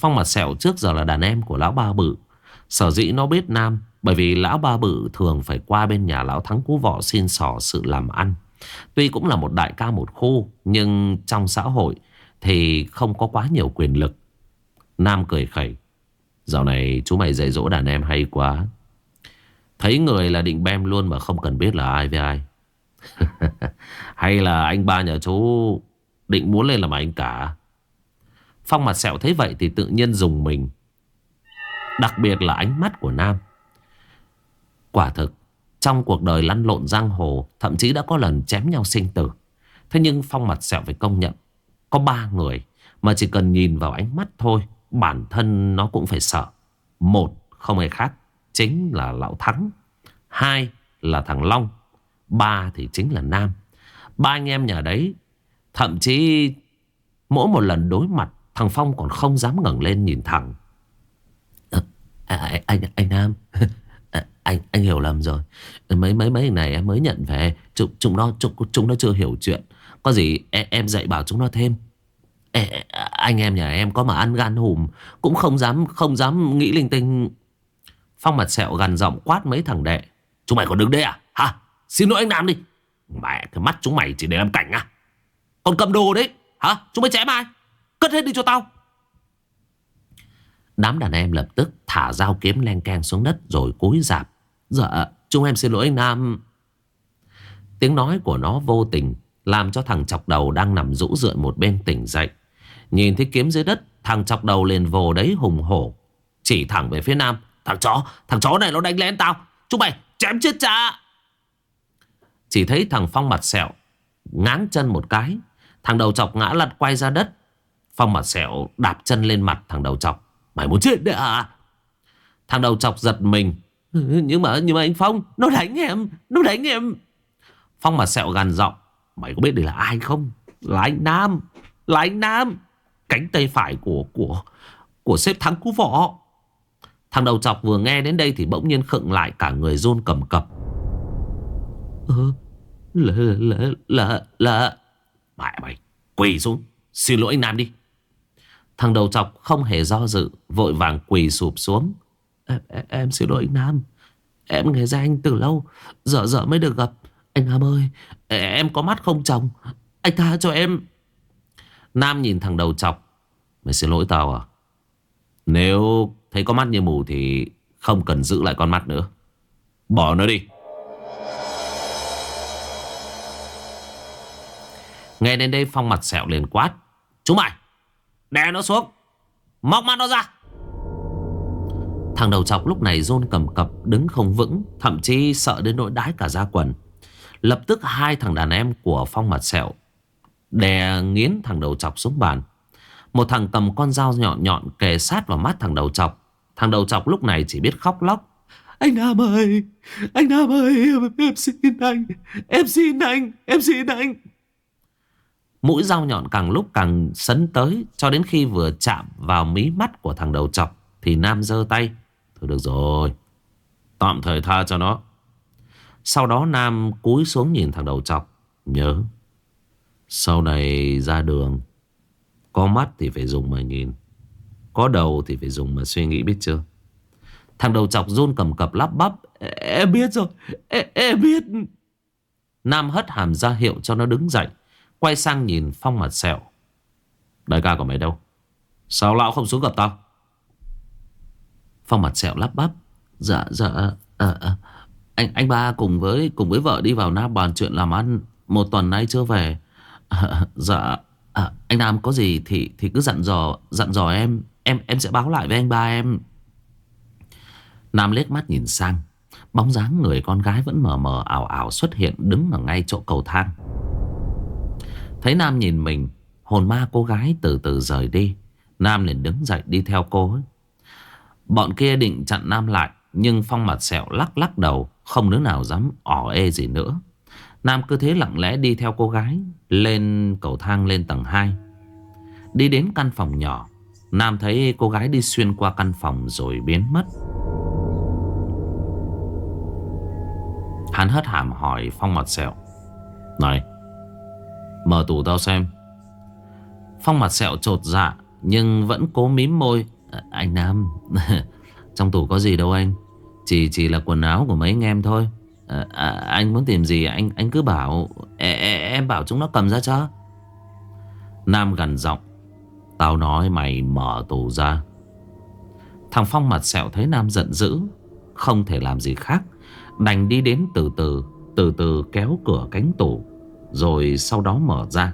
Phong Mặt Sẹo trước giờ là đàn em của lão Ba Bự. Sở dĩ nó biết Nam bởi vì lão Ba Bự thường phải qua bên nhà lão Thắng Cú Vọ xin xỏ sự làm ăn. Tuy cũng là một đại ca một khu, nhưng trong xã hội thì không có quá nhiều quyền lực. Nam cười khẩy: dạo này chú mày dạy dỗ đàn em hay quá. Thấy người là định bem luôn mà không cần biết là ai với ai. Hay là anh ba nhà chú định muốn lên làm anh cả? Phong Mặt Sẹo thấy vậy thì tự nhiên dùng mình. Đặc biệt là ánh mắt của Nam. Quả thực trong cuộc đời lăn lộn giang hồ, thậm chí đã có lần chém nhau sinh tử. Thế nhưng Phong Mặt Sẹo phải công nhận, có ba người mà chỉ cần nhìn vào ánh mắt thôi, bản thân nó cũng phải sợ. Một, không ai khác, chính là lão Thắng. Hai là thằng Long. Ba thì chính là Nam. Ba anh em nhà đấy, thậm chí mỗi một lần đối mặt, thằng Phong còn không dám ngẩng lên nhìn thẳng. à, à, anh anh Nam, à, anh anh hiểu lầm rồi. Mấy mấy mấy này em mới nhận về, chúng chúng nó chúng, chúng nó chưa hiểu chuyện. Có gì em, em dạy bảo chúng nó thêm. Ê, anh em nhà em có mà ăn gan hùm cũng không dám không dám nghĩ linh tinh. Phong Mặt Sẹo gằn giọng quát mấy thằng đệ: chúng mày còn đứng đây à hả? Xin lỗi anh Nam đi. Mẹ, cái mắt chúng mày chỉ để làm cảnh à? Còn cầm đồ đấy hả? Chúng mày chém ai? Cất hết đi cho tao. Đám đàn em lập tức thả dao kiếm len keng xuống đất rồi cúi rạp. Dạ chúng em xin lỗi anh Nam. Tiếng nói của nó vô tình làm cho thằng chọc đầu đang nằm rũ rượi một bên tỉnh dậy. Nhìn thấy kiếm dưới đất, thằng chọc đầu liền vồ đấy hùng hổ, chỉ thẳng về phía Nam: Thằng chó, thằng chó này nó đánh lén tao, chúng mày chém chết cha. Chỉ thấy thằng Phong Mặt Sẹo ngáng chân một cái, thằng đầu chọc ngã lăn quay ra đất. Phong Mặt Sẹo đạp chân lên mặt thằng đầu chọc: mày muốn chết đấy à? Thằng đầu chọc giật mình: Nhưng mà nhưng mà anh Phong, nó đánh em, nó đánh em. Phong Mặt Sẹo gằn giọng: mày có biết đây là ai không? Là anh Nam, là anh Nam, cánh tay phải của của của sếp Thắng Cú Vọ. Thằng đầu chọc vừa nghe đến đây thì bỗng nhiên khựng lại, cả người run cầm cập. Ờ, là là là là mẹ mày, quỳ xuống xin lỗi anh Nam đi. Thằng đầu chọc không hề do dự, vội vàng quỳ sụp xuống. Em, em, em xin lỗi anh Nam, em nghe danh anh từ lâu, giờ giờ mới được gặp. Anh Nam ơi, em có mắt không chồng, anh tha cho em. Nam nhìn thằng đầu chọc: mày xin lỗi tao à? Nếu thấy có mắt như mù thì không cần giữ lại con mắt nữa, bỏ nó đi. Nghe đến đây Phong Mặt Sẹo liền quát: chúng mày đè nó xuống, móc mắt nó ra. Thằng đầu chọc lúc này run cầm cập, đứng không vững, thậm chí sợ đến nỗi đái cả da quần. Lập tức hai thằng đàn em của Phong Mặt Sẹo đè nghiến thằng đầu chọc xuống bàn. Một thằng cầm con dao nhọn nhọn kề sát vào mắt thằng đầu chọc. Thằng đầu chọc lúc này chỉ biết khóc lóc: anh Nam ơi, anh Nam ơi, em, em xin anh, em xin anh, em xin anh. Mũi dao nhọn càng lúc càng sấn tới, cho đến khi vừa chạm vào mí mắt của thằng đầu chọc thì Nam giơ tay: thôi được rồi, tạm thời tha cho nó. Sau đó Nam cúi xuống nhìn thằng đầu chọc: nhớ, sau này ra đường, có mắt thì phải dùng mà nhìn, có đầu thì phải dùng mà suy nghĩ, biết chưa? Thằng đầu chọc run cầm cập lắp bắp: em biết rồi, em, em biết. Nam hất hàm ra hiệu cho nó đứng dậy, quay sang nhìn Phong Mặt Sẹo: đại ca của mày đâu? Sao lão không xuống gặp tao? Phong Mặt Sẹo lắp bắp: dạ dạ à, à, anh anh ba cùng với cùng với vợ đi vào Nam bàn chuyện làm ăn, một tuần nay chưa về. À, dạ à, anh Nam có gì thì thì cứ dặn dò dặn dò em, em em sẽ báo lại với anh ba em. Nam liếc mắt nhìn sang, bóng dáng người con gái vẫn mờ mờ ảo ảo xuất hiện đứng ở ngay chỗ cầu thang. Thấy Nam nhìn mình, hồn ma cô gái từ từ rời đi. Nam liền đứng dậy đi theo cô ấy. Bọn kia định chặn Nam lại, nhưng Phong Mặt Sẹo lắc lắc đầu, không đứa nào dám ỏ ê gì nữa. Nam cứ thế lặng lẽ đi theo cô gái lên cầu thang lên tầng hai. Đi đến căn phòng nhỏ, Nam thấy cô gái đi xuyên qua căn phòng rồi biến mất. Hắn hất hàm hỏi Phong Mặt Sẹo: này, mở tủ tao xem. Phong Mặt Sẹo chột dạ nhưng vẫn cố mím môi. À, anh Nam, trong tủ có gì đâu anh. Chỉ chỉ là quần áo của mấy anh em thôi. à, à, Anh muốn tìm gì anh anh cứ bảo. e, e, Em bảo chúng nó cầm ra cho. Nam gằn giọng. Tao nói mày mở tủ ra. Thằng Phong mặt sẹo thấy Nam giận dữ, không thể làm gì khác, đành đi đến từ từ. Từ từ kéo cửa cánh tủ, rồi sau đó mở ra.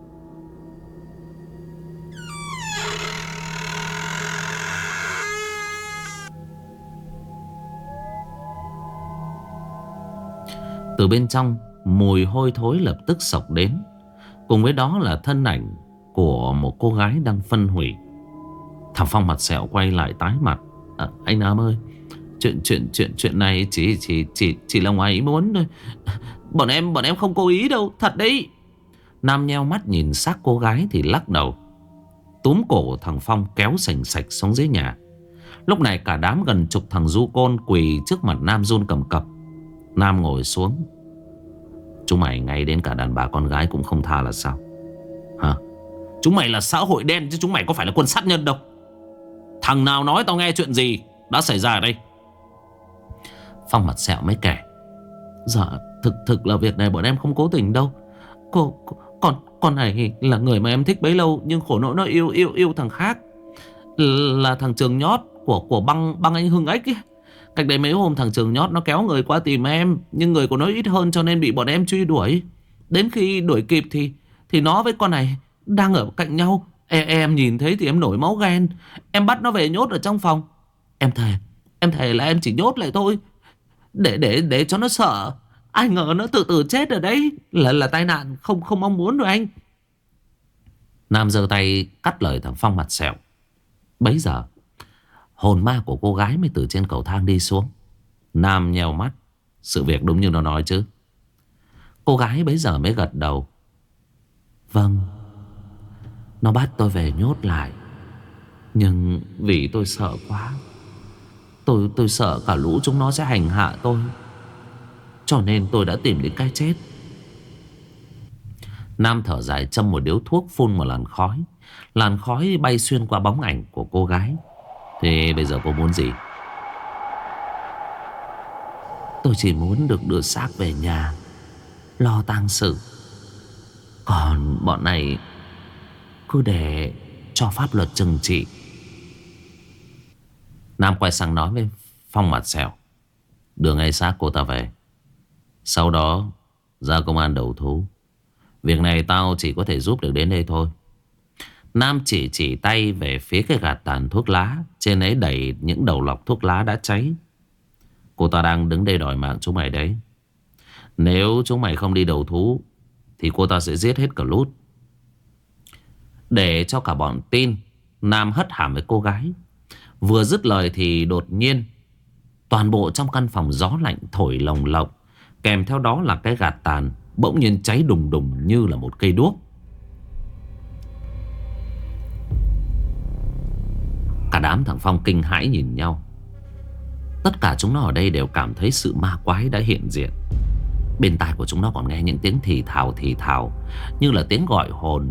Từ bên trong, mùi hôi thối lập tức xộc đến. Cùng với đó là thân ảnh của một cô gái đang phân hủy. Thằng Phong mặt sẹo quay lại tái mặt. À, anh Nam ơi, chuyện chuyện chuyện chuyện này chỉ chỉ chỉ chỉ là ngoài ý muốn thôi. Bọn em bọn em không cố ý đâu, thật đấy. Nam nheo mắt nhìn xác cô gái thì lắc đầu, túm cổ thằng Phong kéo sành sạch xuống dưới nhà. Lúc này cả đám gần chục thằng du côn quỳ trước mặt Nam run cầm cập. Nam ngồi xuống. Chúng mày ngay đến cả đàn bà con gái cũng không tha là sao hả? Chúng mày là xã hội đen chứ chúng mày có phải là quân sát nhân đâu. Thằng nào nói tao nghe chuyện gì đã xảy ra ở đây? Phong mặt sẹo mới kể. Dạ thực thực là việc này bọn em không cố tình đâu. Cô, cô con con này là người mà em thích bấy lâu, nhưng khổ nỗi nó yêu yêu yêu thằng khác, là thằng Trường Nhót của của băng băng anh Hưng Ếch ấy. Cách đây mấy hôm thằng Trường Nhót nó kéo người qua tìm em, nhưng người của nó ít hơn cho nên bị bọn em truy đuổi. Đến khi đuổi kịp thì thì nó với con này đang ở cạnh nhau. Em, em nhìn thấy thì em nổi máu ghen. Em bắt nó về nhốt ở trong phòng. Em thề, em thề là em chỉ nhốt lại thôi, để để để cho nó sợ. Ai ngờ nó tự tử chết ở đấy. Là là tai nạn không không mong muốn rồi anh. Nam giơ tay cắt lời thằng Phong mặt sẹo. Bấy giờ hồn ma của cô gái mới từ trên cầu thang đi xuống. Nam nheo mắt. Sự việc đúng như nó nói chứ. Cô gái bấy giờ mới gật đầu. Vâng, nó bắt tôi về nhốt lại, nhưng vì tôi sợ quá, Tôi tôi sợ cả lũ chúng nó sẽ hành hạ tôi, cho nên tôi đã tìm đến cái chết. Nam thở dài châm một điếu thuốc, phun một làn khói. Làn khói bay xuyên qua bóng ảnh của cô gái. Thế bây giờ cô muốn gì? Tôi chỉ muốn được đưa xác về nhà, lo tang sự. Còn bọn này cứ để cho pháp luật trừng trị. Nam quay sang nói với Phong mặt sẹo. Đưa ngay xác cô ta về, sau đó ra công an đầu thú. Việc này tao chỉ có thể giúp được đến đây thôi. Nam chỉ chỉ tay về phía cái gạt tàn thuốc lá. Trên ấy đầy những đầu lọc thuốc lá đã cháy. Cô ta đang đứng đây đòi mạng chúng mày đấy. Nếu chúng mày không đi đầu thú thì cô ta sẽ giết hết cả lút. Để cho cả bọn tin, Nam hất hàm với cô gái. Vừa dứt lời thì đột nhiên toàn bộ trong căn phòng gió lạnh thổi lồng lộng, kèm theo đó là cái gạt tàn bỗng nhiên cháy đùng đùng như là một cây đuốc. Cả đám thằng Phong kinh hãi nhìn nhau. Tất cả chúng nó ở đây đều cảm thấy sự ma quái đã hiện diện. Bên tai của chúng nó còn nghe những tiếng thì thào thì thào, như là tiếng gọi hồn.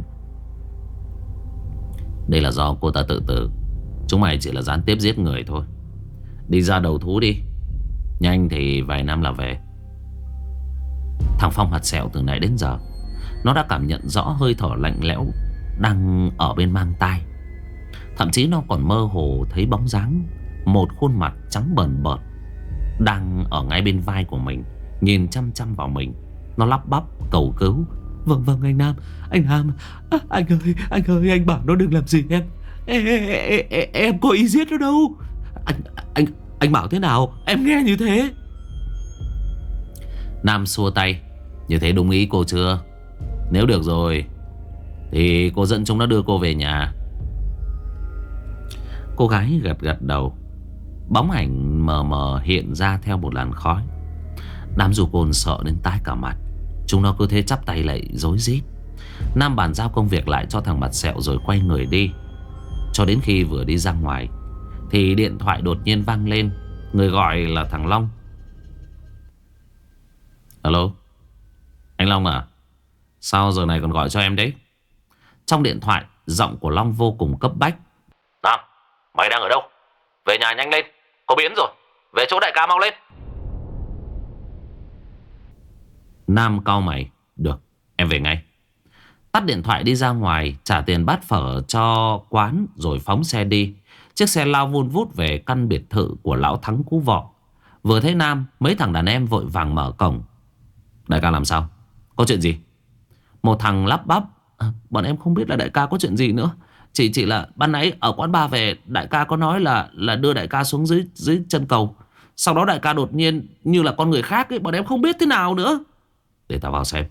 Đây là do cô ta tự tử. Chúng mày chỉ là gián tiếp giết người thôi. Đi ra đầu thú đi, nhanh thì vài năm là về. Thằng Phong mặt sẹo từ nãy đến giờ nó đã cảm nhận rõ hơi thở lạnh lẽo đang ở bên mang tai. Thậm chí nó còn mơ hồ thấy bóng dáng một khuôn mặt trắng bờn bợt đang ở ngay bên vai của mình, nhìn chăm chăm vào mình. Nó lắp bắp cầu cứu. Vâng vâng anh Nam, anh Nam, à, anh ơi, anh ơi, anh bảo nó đừng làm gì em. Em, em, em, em có ý giết nó đâu. Anh, anh, anh bảo thế nào em nghe như thế. Nam xua tay. Như thế đúng ý cô chưa? Nếu được rồi thì cô dẫn chúng nó đưa cô về nhà. Cô gái gật gật đầu. Bóng ảnh mờ mờ hiện ra theo một làn khói. Đám dù côn sợ đến tái cả mặt. Chúng nó cứ thế chắp tay lại rối rít. Nam bàn giao công việc lại cho thằng mặt sẹo rồi quay người đi. Cho đến khi vừa đi ra ngoài thì điện thoại đột nhiên vang lên. Người gọi là thằng Long. Alo, anh Long à? Sao giờ này còn gọi cho em đấy? Trong điện thoại, giọng của Long vô cùng cấp bách. Nam, mày đang ở đâu? Về nhà nhanh lên, có biến rồi. Về chỗ đại ca mau lên. Nam cau mày. Được, em về ngay. Tắt điện thoại đi ra ngoài, trả tiền bát phở cho quán rồi phóng xe đi. Chiếc xe lao vun vút về căn biệt thự của lão Thắng Cú Vọ. Vừa thấy Nam, mấy thằng đàn em vội vàng mở cổng. Đại ca làm sao? Có chuyện gì? Một thằng lắp bắp. À, bọn em không biết là đại ca có chuyện gì nữa. Chỉ chỉ là ban nãy ở quán bar về, đại ca có nói là là đưa đại ca xuống dưới dưới chân cầu. Sau đó đại ca đột nhiên như là con người khác ấy, bọn em không biết thế nào nữa. Để tao vào xem.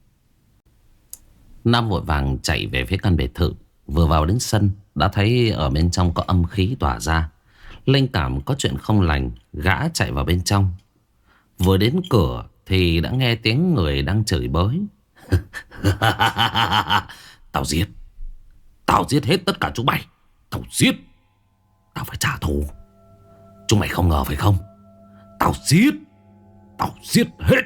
Nam vội vàng chạy về phía căn biệt thự. Vừa vào đến sân đã thấy ở bên trong có âm khí tỏa ra. Linh cảm có chuyện không lành, gã chạy vào bên trong. Vừa đến cửa thì đã nghe tiếng người đang chửi bới. Tao giết Tao giết hết tất cả chúng mày. Tao giết Tao phải trả thù. Chúng mày không ngờ phải không? Tao giết Tao giết hết.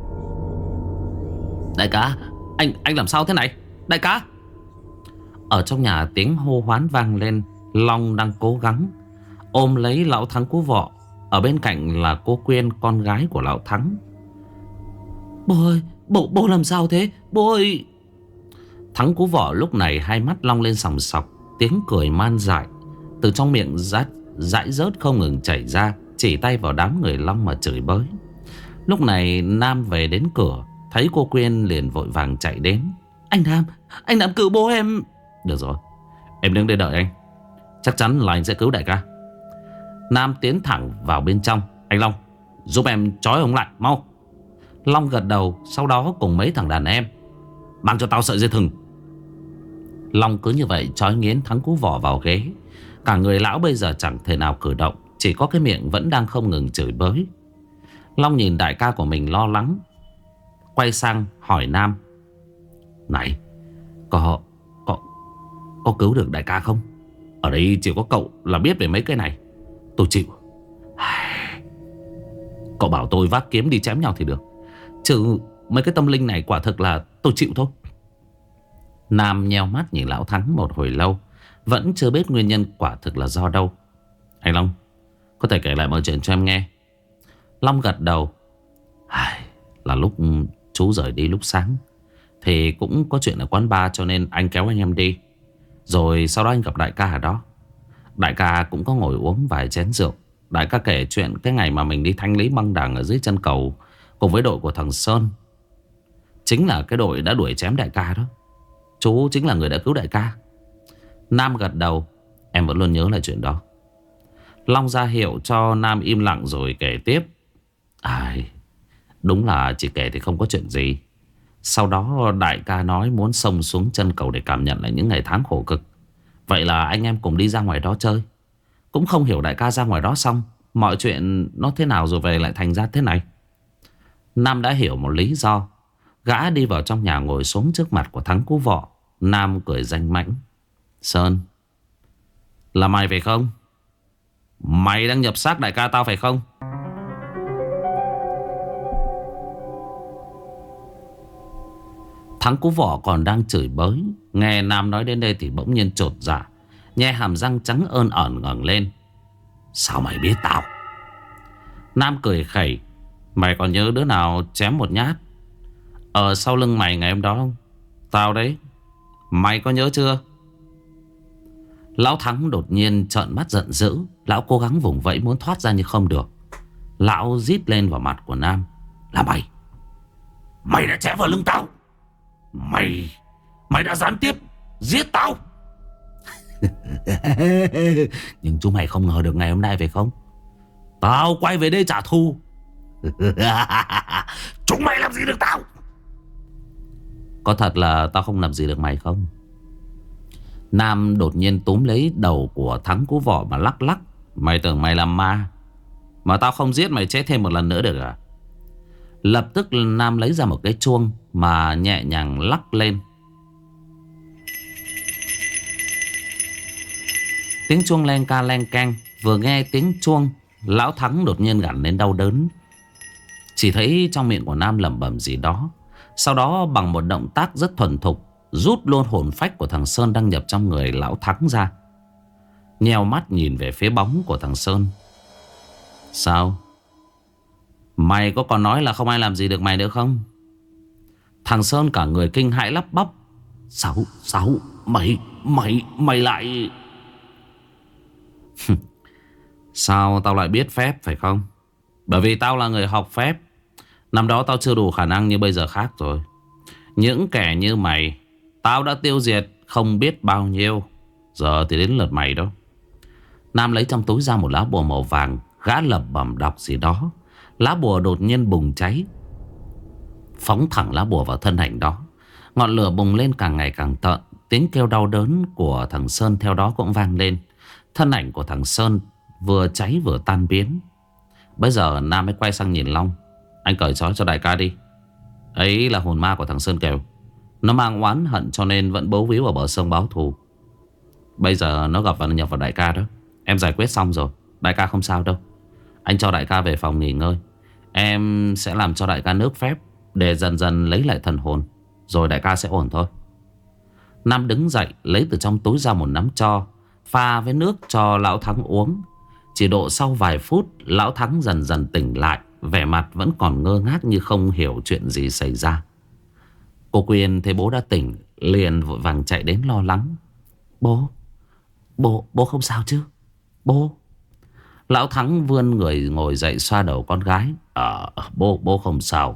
Đại ca, Anh anh làm sao thế này? Đại ca. Ở trong nhà tiếng hô hoán vang lên. Long đang cố gắng ôm lấy lão Thắng Cú Vọ. Ở bên cạnh là cô Quyên, con gái của lão Thắng. Bố ơi, bố, bố làm sao thế? Bố ơi. Thắng Cú Vọ lúc này hai mắt long lên sòng sọc. Tiếng cười man dại từ trong miệng rát, dãi rớt không ngừng chảy ra. Chỉ tay vào đám người Long mà chửi bới. Lúc này Nam về đến cửa, thấy cô Quyên liền vội vàng chạy đến. Anh Nam, anh Nam cứu bố em. Được rồi, em đứng đây đợi anh. Chắc chắn là anh sẽ cứu đại ca. Nam tiến thẳng vào bên trong. Anh Long, giúp em trói ông lại, mau. Long gật đầu, sau đó cùng mấy thằng đàn em mang cho tao sợi dây thừng. Long cứ như vậy trói nghiến Thắng Cú Vọ vào ghế. Cả người lão bây giờ chẳng thể nào cử động, chỉ có cái miệng vẫn đang không ngừng chửi bới. Long nhìn đại ca của mình lo lắng, quay sang hỏi Nam. Này, có Có Có cứu được đại ca không? Ở đây chỉ có cậu là biết về mấy cái này. Tôi chịu. Cậu bảo tôi vác kiếm đi chém nhau thì được, chứ mấy cái tâm linh này quả thực là tôi chịu thôi. Nam nheo mắt nhìn lão Thắng một hồi lâu, vẫn chưa biết nguyên nhân quả thực là do đâu. Anh Long, có thể kể lại mọi chuyện cho em nghe. Long gật đầu. Là lúc chú rời đi lúc sáng thì cũng có chuyện ở quán bar, cho nên anh kéo anh em đi. Rồi sau đó anh gặp đại ca ở đó. Đại ca cũng có ngồi uống vài chén rượu. Đại ca kể chuyện cái ngày mà mình đi thanh lý băng đảng ở dưới chân cầu cùng với đội của thằng Sơn. Chính là cái đội đã đuổi chém đại ca đó. Chú chính là người đã cứu đại ca. Nam gật đầu. Em vẫn luôn nhớ lại chuyện đó. Long ra hiệu cho Nam im lặng rồi kể tiếp. Ai, đúng là chỉ kể thì không có chuyện gì. Sau đó đại ca nói muốn xông xuống chân cầu để cảm nhận lại những ngày tháng khổ cực. Vậy là anh em cùng đi ra ngoài đó chơi. Cũng không hiểu đại ca ra ngoài đó xong mọi chuyện nó thế nào rồi về lại thành ra thế này. Nam đã hiểu một lý do. Gã đi vào trong nhà ngồi xuống trước mặt của Thắng Cú Vọ. Nam cười danh mãnh. Sơn, là mày phải không? Mày đang nhập xác đại ca tao phải không? Thắng Cú Vọ còn đang chửi bới, nghe Nam nói đến đây thì bỗng nhiên chột dạ, nhe hàm răng trắng ơn ẩn ngẩng lên. Sao mày biết tao? Nam cười khẩy. Mày còn nhớ đứa nào chém một nhát ở sau lưng mày ngày hôm đó không? Tao đấy. Mày có nhớ chưa? Lão Thắng đột nhiên trợn mắt giận dữ. Lão cố gắng vùng vẫy muốn thoát ra nhưng không được. Lão rít lên vào mặt của Nam. Là mày. Mày đã chém vào lưng tao. Mày Mày đã gián tiếp giết tao. Nhưng chúng mày không ngờ được ngày hôm nay phải không? Tao quay về đây trả thù. Chúng mày làm gì được tao? Có thật là tao không làm gì được mày không? Nam đột nhiên túm lấy đầu của Thắng Cú Vọ mà lắc lắc. Mày tưởng mày làm ma mà tao không giết mày chết thêm một lần nữa được à? Lập tức Nam lấy ra một cái chuông mà nhẹ nhàng lắc lên. Tiếng chuông len ca len cang. Vừa nghe tiếng chuông, lão Thắng đột nhiên gằn lên đau đớn. Chỉ thấy trong miệng của Nam lẩm bẩm gì đó. Sau đó bằng một động tác rất thuần thục, rút luôn hồn phách của thằng Sơn đang nhập trong người lão Thắng ra. Nheo mắt nhìn về phía bóng của thằng Sơn. Sao? Mày có còn nói là không ai làm gì được mày nữa không? Thằng Sơn cả người kinh hãi lắp bắp. Sao? Sao? Mày, mày, mày lại... Sao tao lại biết phép phải không? Bởi vì tao là người học phép. Năm đó tao chưa đủ khả năng như bây giờ khác rồi. Những kẻ như mày tao đã tiêu diệt không biết bao nhiêu. Giờ thì đến lượt mày đó. Nam lấy trong túi ra một lá bùa màu vàng. Gã lẩm bẩm đọc gì đó. Lá bùa đột nhiên bùng cháy, phóng thẳng lá bùa vào thân ảnh đó. Ngọn lửa bùng lên càng ngày càng tợn. Tiếng kêu đau đớn của thằng Sơn theo đó cũng vang lên. Thân ảnh của thằng Sơn vừa cháy vừa tan biến. Bây giờ Nam mới quay sang nhìn Long. Anh cởi trói cho đại ca đi. Ấy là hồn ma của thằng Sơn kêu. Nó mang oán hận cho nên vẫn bấu víu ở bờ sông báo thù. Bây giờ nó gặp và nhập vào đại ca đó. Em giải quyết xong rồi, đại ca không sao đâu. Anh cho đại ca về phòng nghỉ ngơi. Em sẽ làm cho đại ca nước phép để dần dần lấy lại thần hồn. Rồi đại ca sẽ ổn thôi. Nam đứng dậy lấy từ trong túi ra một nắm tro, pha với nước cho lão Thắng uống. Chỉ độ sau vài phút, lão Thắng dần dần tỉnh lại, vẻ mặt vẫn còn ngơ ngác như không hiểu chuyện gì xảy ra. Cô Quyên thấy bố đã tỉnh, liền vội vàng chạy đến lo lắng. Bố, bố, bố không sao chứ? Bố. Lão Thắng vươn người ngồi dậy xoa đầu con gái. Ờ, bố, bố không sao.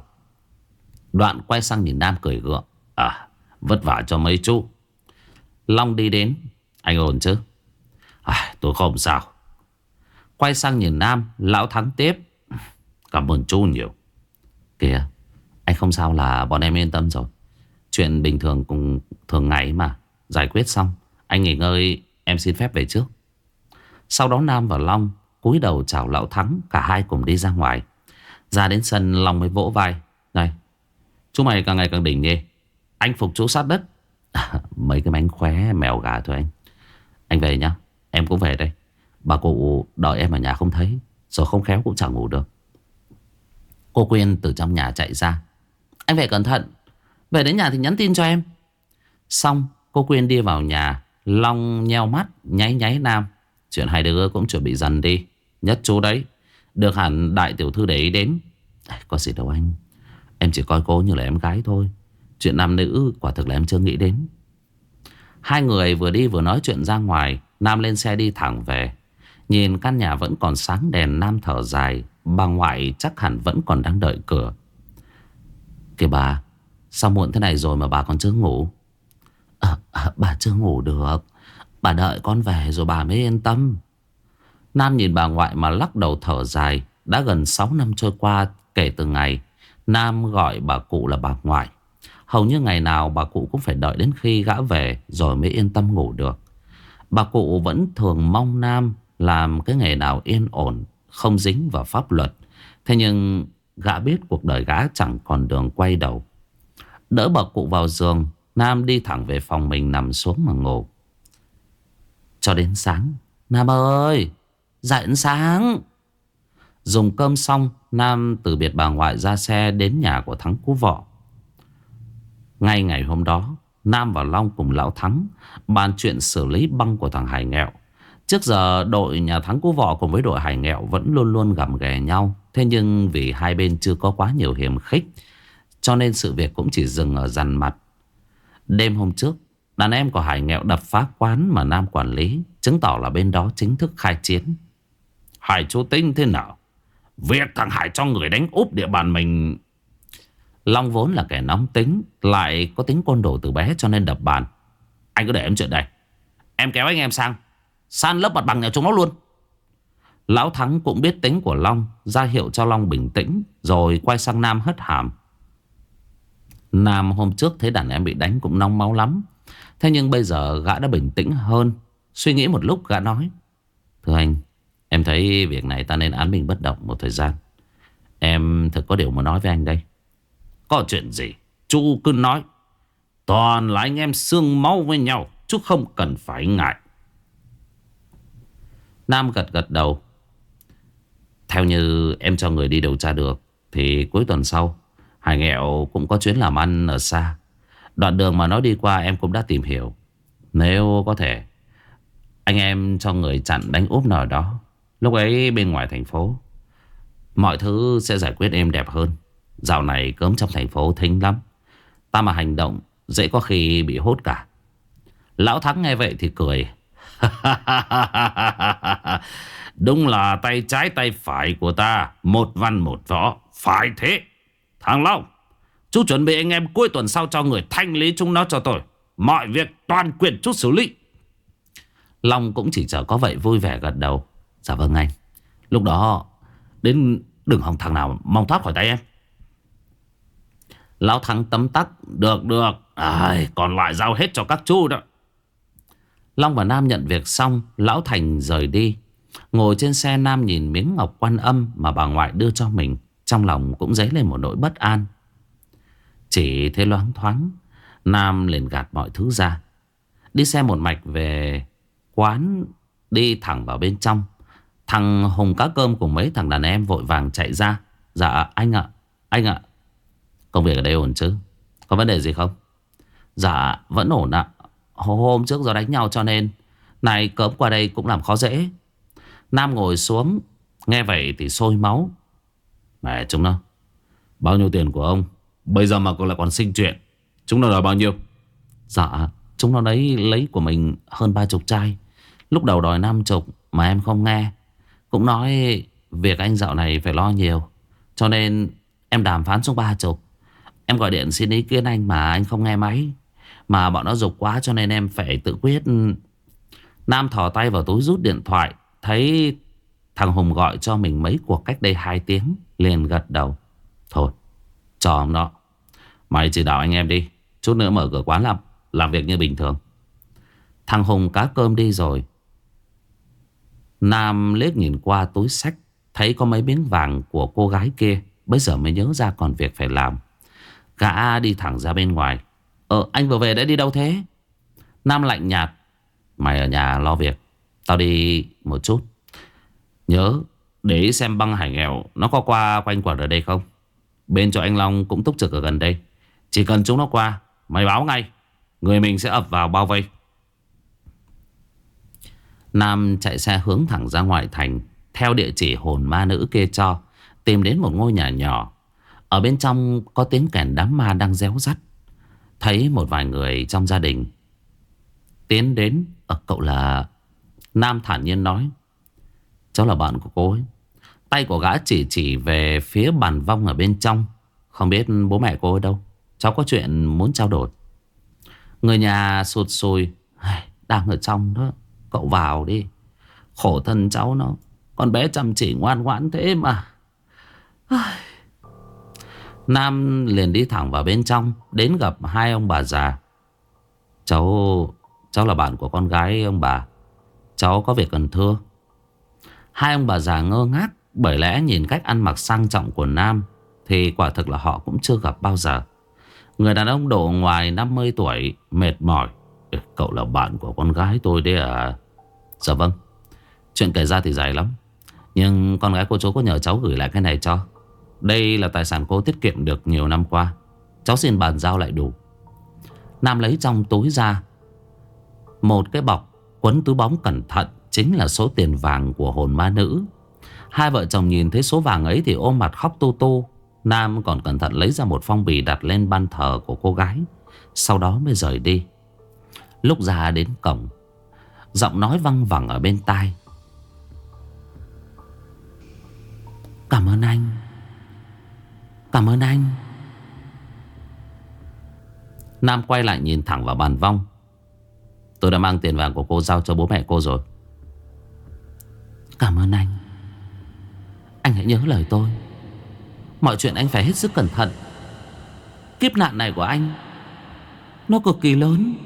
Đoạn quay sang nhìn Nam cười gượng. À, vất vả cho mấy chú. Long đi đến. Anh ổn chứ? À, tôi không sao. Quay sang nhìn Nam, lão Thắng tiếp. Cảm ơn chú nhiều. Kìa, anh không sao là bọn em yên tâm rồi. Chuyện bình thường cùng thường ngày mà. Giải quyết xong, anh nghỉ ngơi, em xin phép về trước. Sau đó Nam và Long cúi đầu chào lão Thắng. Cả hai cùng đi ra ngoài. Ra đến sân, Long mới vỗ vai. Này, chú mày càng ngày càng đỉnh nhỉ. Anh phục chú sát đất. Mấy cái mánh khóe mèo gà thôi anh. Anh về nhá, em cũng về đây. Bà cụ đợi em ở nhà không thấy, rồi không khéo cũng chẳng ngủ được. Cô Quyên từ trong nhà chạy ra. Anh về cẩn thận, về đến nhà thì nhắn tin cho em. Xong cô Quyên đi vào nhà. Long nheo mắt nháy nháy Nam. Chuyện hai đứa cũng chuẩn bị dần đi. Nhất chú đấy, được hẳn đại tiểu thư để ý đến. Có gì đâu anh, em chỉ coi cô như là em gái thôi. Chuyện nam nữ quả thực là em chưa nghĩ đến. Hai người vừa đi vừa nói chuyện ra ngoài. Nam lên xe đi thẳng về. Nhìn căn nhà vẫn còn sáng đèn, Nam thở dài. Bà ngoại chắc hẳn vẫn còn đang đợi cửa. Kìa bà, sao muộn thế này rồi mà bà còn chưa ngủ? À, à, bà chưa ngủ được. Bà đợi con về rồi bà mới yên tâm. Nam nhìn bà ngoại mà lắc đầu thở dài. Đã gần sáu năm trôi qua kể từ ngày Nam gọi bà cụ là bà ngoại. Hầu như ngày nào bà cụ cũng phải đợi đến khi gã về rồi mới yên tâm ngủ được. Bà cụ vẫn thường mong Nam làm cái nghề nào yên ổn, không dính vào pháp luật. Thế nhưng gã biết cuộc đời gã chẳng còn đường quay đầu. Đỡ bà cụ vào giường, Nam đi thẳng về phòng mình nằm xuống mà ngủ. Cho đến sáng. Nam ơi, dậy đến sáng. Dùng cơm xong, Nam từ biệt bà ngoại ra xe đến nhà của Thắng Cú Vọ. Ngay ngày hôm đó, Nam và Long cùng lão Thắng bàn chuyện xử lý băng của thằng Hải Nghẹo. Trước giờ đội nhà Thắng Cú Vọ cùng với đội Hải Nghẹo vẫn luôn luôn gầm ghè nhau. Thế nhưng vì hai bên chưa có quá nhiều hiềm khích, cho nên sự việc cũng chỉ dừng ở dằn mặt. Đêm hôm trước, đàn em của Hải Nghẹo đập phá quán mà Nam quản lý, chứng tỏ là bên đó chính thức khai chiến. Hải chú tính thế nào? Việc thằng Hải cho người đánh úp địa bàn mình. Long vốn là kẻ nóng tính, lại có tính côn đồ từ bé cho nên đập bàn. Anh cứ để em chuyện đây, em kéo anh em sang san lấp mặt bằng nhà chúng nó luôn. Lão Thắng cũng biết tính của Long, ra hiệu cho Long bình tĩnh, rồi quay sang Nam hất hàm. Nam hôm trước thấy đàn em bị đánh cũng nóng máu lắm. Thế nhưng bây giờ gã đã bình tĩnh hơn. Suy nghĩ một lúc gã nói: Thưa anh, em thấy việc này ta nên án mình bất động một thời gian. Em thật có điều muốn nói với anh đây. Có chuyện gì chú cứ nói. Toàn là anh em xương máu với nhau, chú không cần phải ngại. Nam gật gật đầu. Theo như em cho người đi điều tra được, thì cuối tuần sau Hải Nghẹo cũng có chuyến làm ăn ở xa. Đoạn đường mà nó đi qua em cũng đã tìm hiểu. Nếu có thể, anh em cho người chặn đánh úp nó ở đó. Lúc ấy bên ngoài thành phố mọi thứ sẽ giải quyết êm đẹp hơn. Dạo này cớm trong thành phố thính lắm. Ta mà hành động dễ có khi bị hốt cả. Lão Thắng nghe vậy thì cười. Đúng là tay trái tay phải của ta, một văn một võ. Phải thế. Thằng Long, chú chuẩn bị anh em cuối tuần sau cho người thanh lý chúng nó cho tôi. Mọi việc toàn quyền chú xử lý. Long cũng chỉ chờ có vậy vui vẻ gật đầu. Dạ vâng anh. Lúc đó đến đừng hòng thằng nào mong thoát khỏi tay em. Lão Thắng tấm tắc. Được được à, còn lại giao hết cho các chú đó. Long và Nam nhận việc xong, Lão Thành rời đi. Ngồi trên xe, Nam nhìn miếng ngọc Quan Âm mà bà ngoại đưa cho mình. Trong lòng cũng dấy lên một nỗi bất an. Chỉ thấy loáng thoáng, Nam liền gạt mọi thứ ra, đi xe một mạch về quán, đi thẳng vào bên trong. Thằng Hùng Cá Cơm cùng mấy thằng đàn em vội vàng chạy ra. Dạ anh ạ, anh ạ. Công việc ở đây ổn chứ? Có vấn đề gì không? Dạ vẫn ổn ạ. Hôm trước do đánh nhau cho nên này cớm qua đây cũng làm khó dễ. Nam ngồi xuống, nghe vậy thì sôi máu. Mẹ chúng nó, bao nhiêu tiền của ông bây giờ mà còn lại còn sinh chuyện? Chúng nó đòi bao nhiêu? Dạ chúng nó lấy lấy của mình hơn ba chục chai. Lúc đầu đòi năm chục mà em không nghe. Cũng nói việc anh dạo này phải lo nhiều, cho nên em đàm phán xuống ba chục. Em gọi điện xin ý kiến anh mà anh không nghe máy. Mà bọn nó giục quá cho nên em phải tự quyết. Nam thò tay vào túi rút điện thoại, thấy thằng Hùng gọi cho mình mấy cuộc cách đây hai tiếng, liền gật đầu. Thôi cho ông đó, mày chỉ đạo anh em đi, chút nữa mở cửa quán làm Làm việc như bình thường. Thằng Hùng Cá Cơm đi rồi. Nam liếc nhìn qua túi xách, thấy có mấy miếng vàng của cô gái kia, bây giờ mới nhớ ra còn việc phải làm. Gã đi thẳng ra bên ngoài. Ờ anh vừa về đã đi đâu thế? Nam lạnh nhạt. Mày ở nhà lo việc, tao đi một chút. Nhớ để ý xem băng Hải Nghèo nó có qua quanh quẩn ở đây không. Bên chỗ anh Long cũng túc trực ở gần đây. Chỉ cần chúng nó qua, mày báo ngay, người mình sẽ ập vào bao vây. Nam chạy xe hướng thẳng ra ngoại thành, theo địa chỉ hồn ma nữ kia cho, tìm đến một ngôi nhà nhỏ. Ở bên trong có tiếng kèn đám ma đang réo rắt. Thấy một vài người trong gia đình tiến đến. Ờ, cậu là... Nam thản nhiên nói. Cháu là bạn của cô ấy. Tay của gã chỉ chỉ về phía bàn vong ở bên trong. Không biết bố mẹ cô ở đâu, cháu có chuyện muốn trao đổi. Người nhà sụt sùi. Đang ở trong đó, cậu vào đi. Khổ thân cháu nó, con bé chăm chỉ ngoan ngoãn thế mà. Nam liền đi thẳng vào bên trong, đến gặp hai ông bà già. Cháu Cháu là bạn của con gái ông bà, cháu có việc cần thưa. Hai ông bà già ngơ ngác, bởi lẽ nhìn cách ăn mặc sang trọng của Nam thì quả thực là họ cũng chưa gặp bao giờ. Người đàn ông độ ngoài năm mươi tuổi, mệt mỏi. Cậu là bạn của con gái tôi đấy à? Dạ vâng. Chuyện kể ra thì dài lắm, nhưng con gái cô chú có nhờ cháu gửi lại cái này cho. Đây là tài sản cô tiết kiệm được nhiều năm qua, cháu xin bàn giao lại đủ. Nam lấy trong túi ra một cái bọc quấn túi bóng cẩn thận, chính là số tiền vàng của hồn ma nữ. Hai vợ chồng nhìn thấy số vàng ấy thì ôm mặt khóc tu tu. Nam còn cẩn thận lấy ra một phong bì đặt lên ban thờ của cô gái, sau đó mới rời đi. Lúc ra đến cổng, giọng nói văng vẳng ở bên tai. Cảm ơn anh. Cảm ơn anh. Nam quay lại nhìn thẳng vào bàn vong. Tôi đã mang tiền vàng của cô giao cho bố mẹ cô rồi. Cảm ơn anh. Anh hãy nhớ lời tôi. Mọi chuyện anh phải hết sức cẩn thận. Kiếp nạn này của anh nó cực kỳ lớn.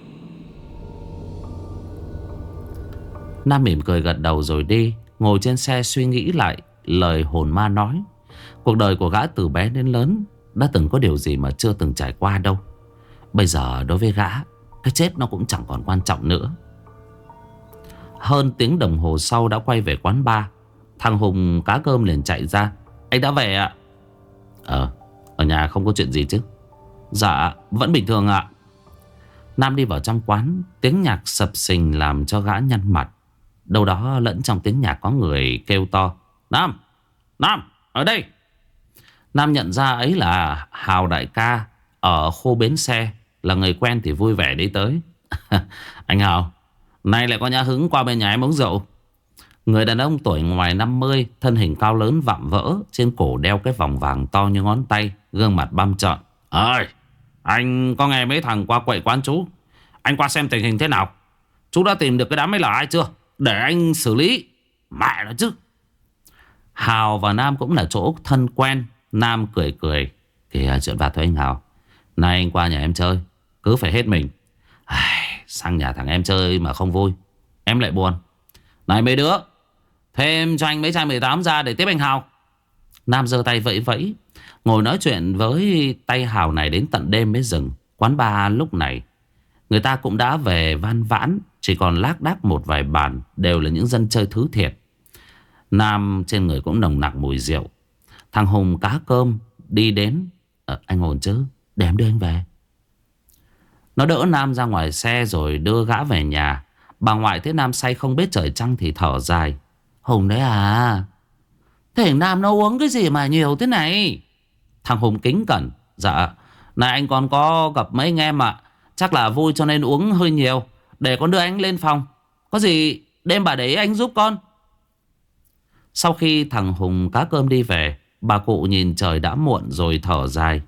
Nam mỉm cười gật đầu rồi đi. Ngồi trên xe suy nghĩ lại lời hồn ma nói. Cuộc đời của gã từ bé đến lớn đã từng có điều gì mà chưa từng trải qua đâu. Bây giờ đối với gã, cái chết nó cũng chẳng còn quan trọng nữa. Hơn tiếng đồng hồ sau đã quay về quán bar. Thằng Hùng Cá Cơm liền chạy ra. Anh đã về ạ? Ờ, ở nhà không có chuyện gì chứ? Dạ vẫn bình thường ạ. Nam đi vào trong quán. Tiếng nhạc sập sình làm cho gã nhăn mặt. Đâu đó lẫn trong tiếng nhạc có người kêu to: Nam, Nam, ở đây. Nam nhận ra ấy là Hào đại ca ở khu bến xe. Là người quen thì vui vẻ đi tới. Anh Hào, nay lại có nhã hứng qua bên nhà em uống rượu. Người đàn ông tuổi ngoài năm mươi, thân hình cao lớn vạm vỡ, trên cổ đeo cái vòng vàng to như ngón tay, gương mặt băm trợn. Ơi, anh có nghe mấy thằng qua quậy quán chú? Anh qua xem tình hình thế nào. Chú đã tìm được cái đám ấy là ai chưa? Để anh xử lý. Mẹ nó chứ. Hào và Nam cũng là chỗ thân quen. Nam cười cười: Kìa, chuyện vặt thôi anh Hào. Nay anh qua nhà em chơi, cứ phải hết mình. Ai, sang nhà thằng em chơi mà không vui, em lại buồn. Này mấy đứa, thêm cho anh mấy chai mười tám ra để tiếp anh Hào. Nam giơ tay vẫy vẫy, ngồi nói chuyện với tay Hào này đến tận đêm mới dừng. Quán bar lúc này người ta cũng đã về van vãn, chỉ còn lác đác một vài bàn, đều là những dân chơi thứ thiệt. Nam trên người cũng nồng nặc mùi rượu. Thằng Hùng cá cơm đi đến: à, Anh ổn chứ? Để em đưa anh về. Nó đỡ Nam ra ngoài xe rồi đưa gã về nhà. Bà ngoại thấy Nam say không biết trời trăng thì thở dài: Hùng đấy à? Thế Nam nó uống cái gì mà nhiều thế này? Thằng Hùng kính cẩn: Dạ, này anh còn có gặp mấy anh em ạ. Chắc là vui cho nên uống hơi nhiều. Để con đưa anh lên phòng. Có gì đêm bà đấy anh giúp con. Sau khi thằng Hùng cá cơm đi về, bà cụ nhìn trời đã muộn rồi thở dài: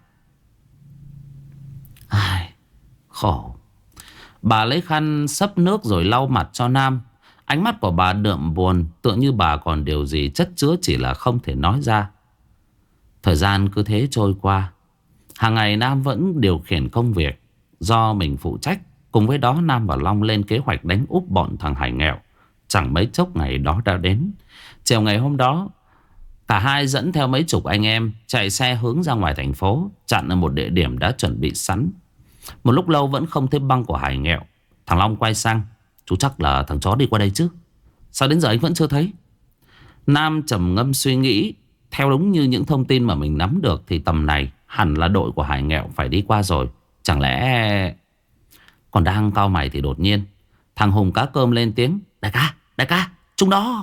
Ai, khổ. Bà lấy khăn xấp nước rồi lau mặt cho Nam. Ánh mắt của bà đượm buồn, tựa như bà còn điều gì chất chứa chỉ là không thể nói ra. Thời gian cứ thế trôi qua. Hàng ngày Nam vẫn điều khiển công việc do mình phụ trách. Cùng với đó Nam và Long lên kế hoạch đánh úp bọn thằng Hải Nghèo. Chẳng mấy chốc ngày đó đã đến. Chiều ngày hôm đó, cả hai dẫn theo mấy chục anh em chạy xe hướng ra ngoài thành phố, chặn ở một địa điểm đã chuẩn bị sẵn. Một lúc lâu vẫn không thấy băng của Hải Nghèo. Thằng Long quay sang: Chú chắc là thằng chó đi qua đây chứ? Sao đến giờ anh vẫn chưa thấy? Nam trầm ngâm suy nghĩ. Theo đúng như những thông tin mà mình nắm được thì tầm này hẳn là đội của Hải Nghèo phải đi qua rồi. Chẳng lẽ... Còn đang cau mày thì đột nhiên thằng Hùng cá cơm lên tiếng: Đại ca, đại ca, chúng đó.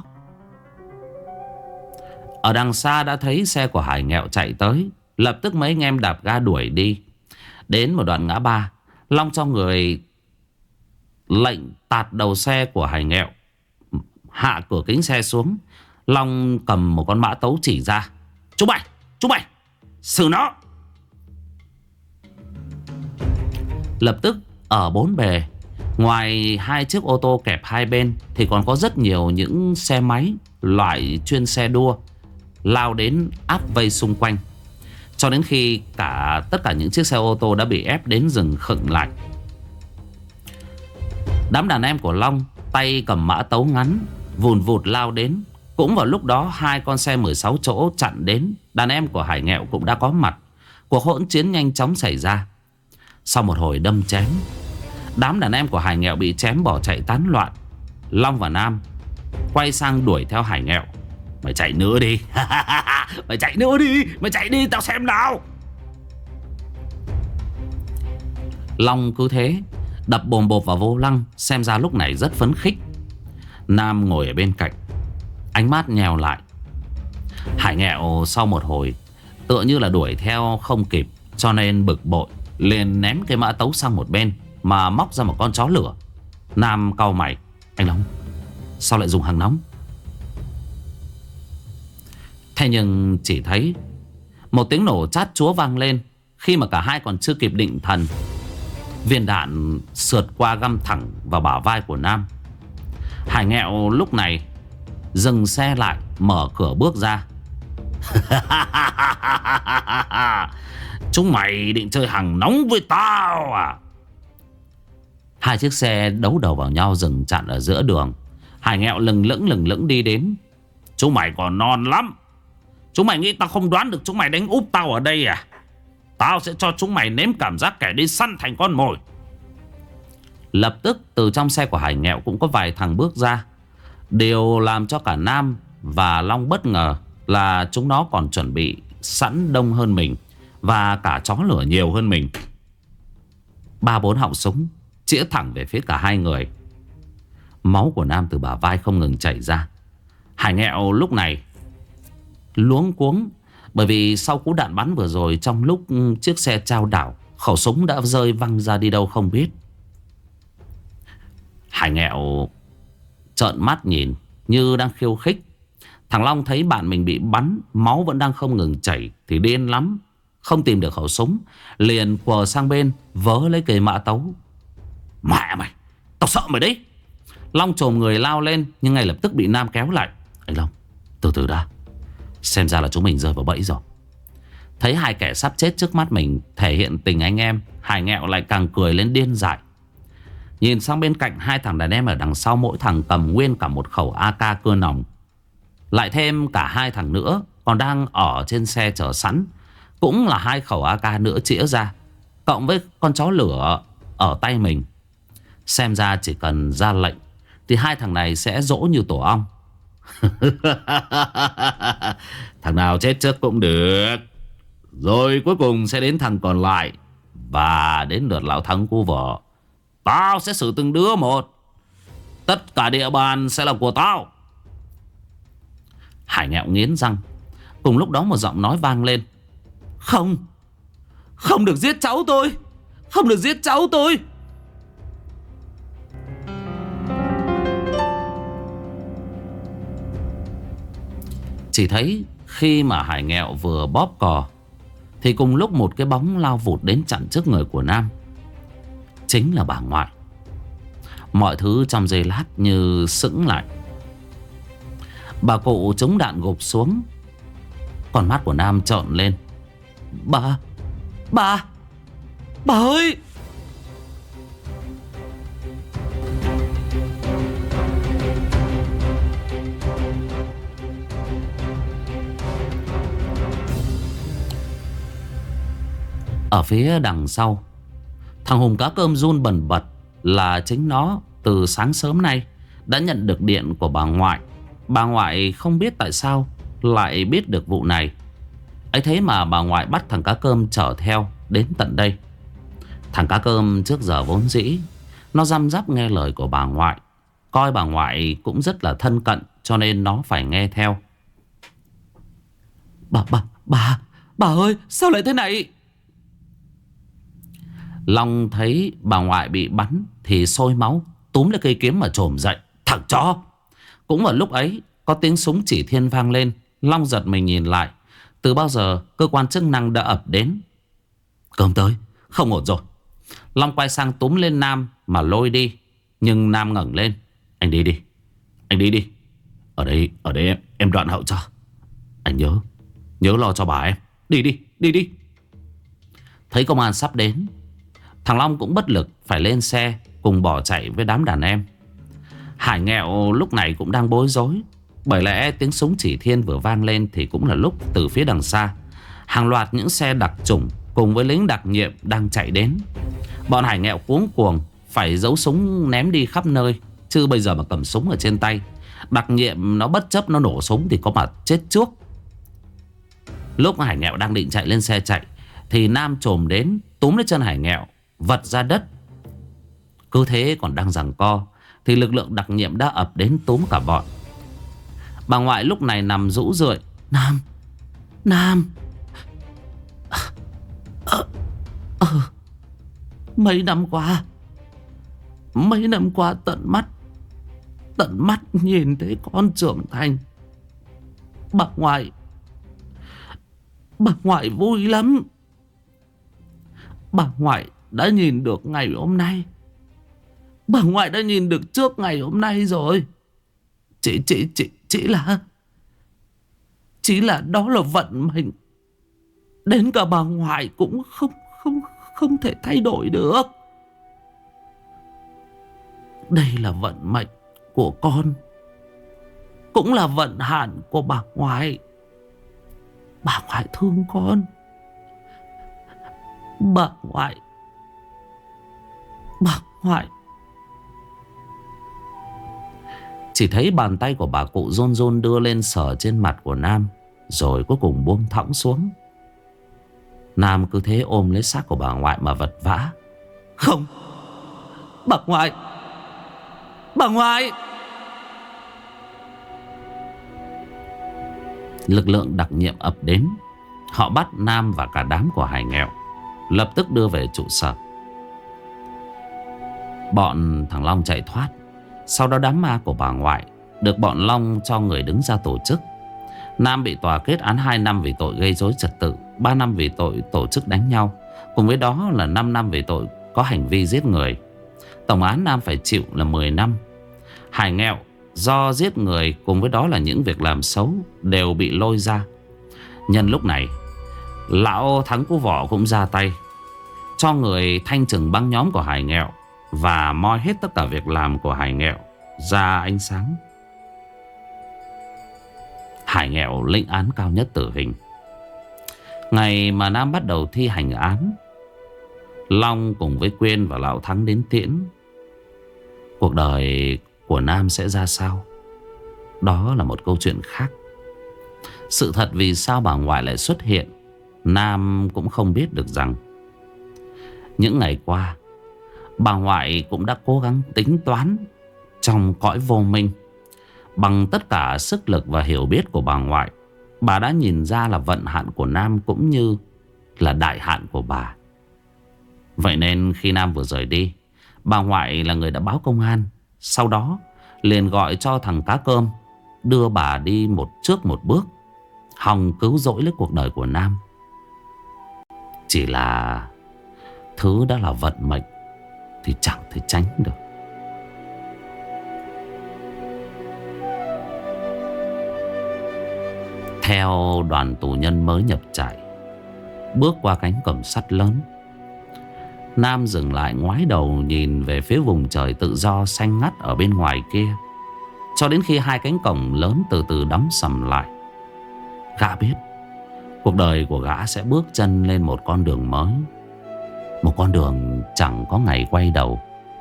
Ở đằng xa đã thấy xe của Hải Nghèo chạy tới. Lập tức mấy anh em đạp ga đuổi đi. Đến một đoạn ngã ba, Long cho người lệnh tạt đầu xe của Hải Nghèo, hạ cửa kính xe xuống. Long cầm một con mã tấu chỉ ra: Chúng mày, chúng mày, xử nó. Lập tức ở bốn bề, ngoài hai chiếc ô tô kẹp hai bên, thì còn có rất nhiều những xe máy loại chuyên xe đua lao đến áp vây xung quanh, cho đến khi cả tất cả những chiếc xe ô tô đã bị ép đến dừng khựng lại. Đám đàn em của Long tay cầm mã tấu ngắn vùn vụt lao đến. Cũng vào lúc đó hai con xe mười sáu chỗ chặn đến. Đàn em của Hải Nghèo cũng đã có mặt. Cuộc hỗn chiến nhanh chóng xảy ra. Sau một hồi đâm chém, đám đàn em của Hải Nghèo bị chém bỏ chạy tán loạn. Long và Nam quay sang đuổi theo Hải Nghèo: Mày chạy nữa đi. Mày chạy nữa đi. Mày chạy đi tao xem nào. Long cứ thế đập bồm bộp vào vô lăng, xem ra lúc này rất phấn khích. Nam ngồi ở bên cạnh, ánh mắt nhèo lại. Hải Nghèo sau một hồi tựa như là đuổi theo không kịp, cho nên bực bội liền ném cái mã tấu sang một bên mà móc ra một con chó lửa. Nam cau mày: Anh Long, sao lại dùng hàng nóng? Thế nhưng chỉ thấy một tiếng nổ chát chúa vang lên. Khi mà cả hai còn chưa kịp định thần, viên đạn sượt qua găm thẳng vào bả vai của Nam. Hải Nghèo lúc này dừng xe lại, mở cửa bước ra. Chúng mày định chơi hàng nóng với tao à? Hai chiếc xe đấu đầu vào nhau dừng chặn ở giữa đường. Hải Nghèo lừng lững lừng lững đi đến: Chúng mày còn non lắm. Chúng mày nghĩ tao không đoán được chúng mày đánh úp tao ở đây à? Tao sẽ cho chúng mày nếm cảm giác kẻ đi săn thành con mồi. Lập tức từ trong xe của Hải Nghèo cũng có vài thằng bước ra. Điều làm cho cả Nam và Long bất ngờ là chúng nó còn chuẩn bị sẵn đông hơn mình, và cả chó lửa nhiều hơn mình. Ba bốn họng súng chĩa thẳng về phía cả hai người. Máu của Nam từ bả vai không ngừng chảy ra. Hải Nghẹo lúc này luống cuống, bởi vì sau cú đạn bắn vừa rồi, trong lúc chiếc xe chao đảo, khẩu súng đã rơi văng ra đi đâu không biết. Hải Nghẹo trợn mắt nhìn như đang khiêu khích. Thằng Long thấy bạn mình bị bắn, máu vẫn đang không ngừng chảy thì điên lắm. Không tìm được khẩu súng, liền quờ sang bên vớ lấy cây mã tấu. Mẹ mày, tao sợ mày đấy. Long chồm người lao lên, nhưng ngay lập tức bị Nam kéo lại. Anh Long, từ từ đã, xem ra là chúng mình rơi vào bẫy rồi. Thấy hai kẻ sắp chết trước mắt mình thể hiện tình anh em, Hải Nghẹo lại càng cười lên điên dại. Nhìn sang bên cạnh, hai thằng đàn em ở đằng sau mỗi thằng cầm nguyên cả một khẩu a ca cưa nòng. Lại thêm cả hai thằng nữa còn đang ở trên xe chờ sẵn, cũng là hai khẩu a ca nữa chĩa ra, cộng với con chó lửa ở tay mình. Xem ra chỉ cần ra lệnh thì hai thằng này sẽ dỗ như tổ ong. Thằng nào chết trước cũng được, rồi cuối cùng sẽ đến thằng còn lại. Và đến lượt lão thắng cu vợ, tao sẽ xử từng đứa một. Tất cả địa bàn sẽ là của tao. Hải Nghẹo nghiến răng. Cùng lúc đó một giọng nói vang lên. Không, không được giết cháu tôi, không được giết cháu tôi. Chỉ thấy khi mà Hải Nghẹo vừa bóp cò thì cùng lúc một cái bóng lao vụt đến chặn trước người của Nam. Chính là bà ngoại. Mọi thứ trong giây lát như sững lại. Bà cụ chống đạn gục xuống. Con mắt của Nam trợn lên. Bà, bà, bà ơi! Ở phía đằng sau, thằng Hùng cá cơm run bần bật là chính nó từ sáng sớm nay đã nhận được điện của bà ngoại. Bà ngoại không biết tại sao lại biết được vụ này. Ấy thế mà bà ngoại bắt thằng cá cơm chở theo đến tận đây. Thằng cá cơm trước giờ vốn dĩ nó răm rắp nghe lời của bà ngoại, coi bà ngoại cũng rất là thân cận, cho nên nó phải nghe theo. Bà, bà, bà, bà ơi, sao lại thế này? Long thấy bà ngoại bị bắn thì sôi máu, túm lấy cây kiếm mà chồm dậy. Thằng chó! Cũng vào lúc ấy có tiếng súng chỉ thiên vang lên. Long giật mình nhìn lại. Từ bao giờ cơ quan chức năng đã ập đến. Cơm tới, không ổn rồi. Long quay sang túm lên Nam mà lôi đi. Nhưng Nam ngẩng lên. Anh đi đi, anh đi đi. Ở đây, ở đây em, em đoạn hậu cho. Anh nhớ, nhớ lo cho bà em. Đi đi, đi đi. Thấy công an sắp đến, thằng Long cũng bất lực phải lên xe cùng bỏ chạy với đám đàn em. Hải Nghẹo lúc này cũng đang bối rối. Bởi lẽ tiếng súng chỉ thiên vừa vang lên thì cũng là lúc từ phía đằng xa hàng loạt những xe đặc chủng cùng với lính đặc nhiệm đang chạy đến. Bọn Hải Nghẹo cuống cuồng phải giấu súng ném đi khắp nơi, chứ bây giờ mà cầm súng ở trên tay, đặc nhiệm nó bất chấp nó nổ súng thì có mà chết trước. Lúc Hải Nghẹo đang định chạy lên xe chạy thì Nam chồm đến túm lấy chân Hải Nghẹo vật ra đất. Cứ thế còn đang giằng co thì lực lượng đặc nhiệm đã ập đến túm cả bọn. Bà ngoại lúc này nằm rũ rượi. Nam, Nam, à, à, à, mấy năm qua, mấy năm qua tận mắt, tận mắt nhìn thấy con trưởng thành. Bà ngoại, bà ngoại vui lắm. Bà ngoại đã nhìn được ngày hôm nay. Bà ngoại đã nhìn được trước ngày hôm nay rồi. Chỉ, chỉ, chỉ, chỉ là Chỉ là đó là vận mệnh. Đến cả bà ngoại cũng không, không, không thể thay đổi được. Đây là vận mệnh của con, cũng là vận hạn của bà ngoại. Bà ngoại thương con. Bà ngoại, bà ngoại. Chỉ thấy bàn tay của bà cụ run run đưa lên sờ trên mặt của Nam, rồi cuối cùng buông thõng xuống. Nam cứ thế ôm lấy xác của bà ngoại mà vật vã. Không, bà ngoại, bà ngoại. Lực lượng đặc nhiệm ập đến. Họ bắt Nam và cả đám của Hải Nghèo, lập tức đưa về trụ sở. Bọn thằng Long chạy thoát. Sau đó đám ma của bà ngoại được bọn Long cho người đứng ra tổ chức. Nam bị tòa kết án hai năm vì tội gây rối trật tự, ba năm vì tội tổ chức đánh nhau, cùng với đó là năm năm vì tội có hành vi giết người. Tổng án Nam phải chịu là mười năm. Hải Nghèo do giết người cùng với đó là những việc làm xấu đều bị lôi ra. Nhân lúc này, lão Thắng Cú Vỏ cũng ra tay, cho người thanh trừng băng nhóm của Hải Nghèo và moi hết tất cả việc làm của Hải Nghèo ra ánh sáng. Hải Nghèo lĩnh án cao nhất tử hình. Ngày mà Nam bắt đầu thi hành án, Long cùng với Quyên và lão Thắng đến tiễn. Cuộc đời của Nam sẽ ra sao, đó là một câu chuyện khác. Sự thật vì sao bà ngoại lại xuất hiện, Nam cũng không biết được rằng những ngày qua bà ngoại cũng đã cố gắng tính toán trong cõi vô minh. Bằng tất cả sức lực và hiểu biết của bà ngoại, bà đã nhìn ra là vận hạn của Nam cũng như là đại hạn của bà. Vậy nên khi Nam vừa rời đi, bà ngoại là người đã báo công an. Sau đó liền gọi cho thằng Cá Cơm đưa bà đi một trước một bước, hòng cứu rỗi lấy cuộc đời của Nam. Chỉ là thứ đã là vận mệnh thì chẳng thể tránh được. Theo đoàn tù nhân mới nhập trại, bước qua cánh cổng sắt lớn, Nam dừng lại ngoái đầu nhìn về phía vùng trời tự do xanh ngắt ở bên ngoài kia, cho đến khi hai cánh cổng lớn từ từ đóng sầm lại. Gã biết cuộc đời của gã sẽ bước chân lên một con đường mới, một con đường chẳng có ngày quay đầu.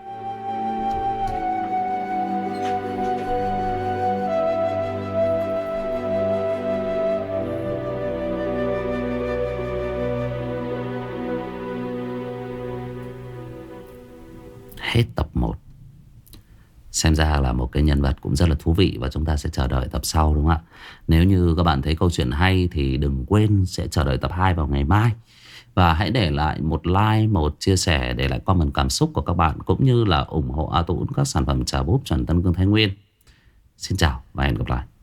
Hết tập một. Xem ra là một cái nhân vật cũng rất là thú vị, và chúng ta sẽ chờ đợi tập sau, đúng không ạ? Nếu như các bạn thấy câu chuyện hay thì đừng quên sẽ chờ đợi tập hai vào ngày mai. Và hãy để lại một like, một chia sẻ, để lại comment cảm xúc của các bạn, cũng như là ủng hộ A Tũng các sản phẩm trà búp chuẩn Tân Cương Thái Nguyên. Xin chào và hẹn gặp lại.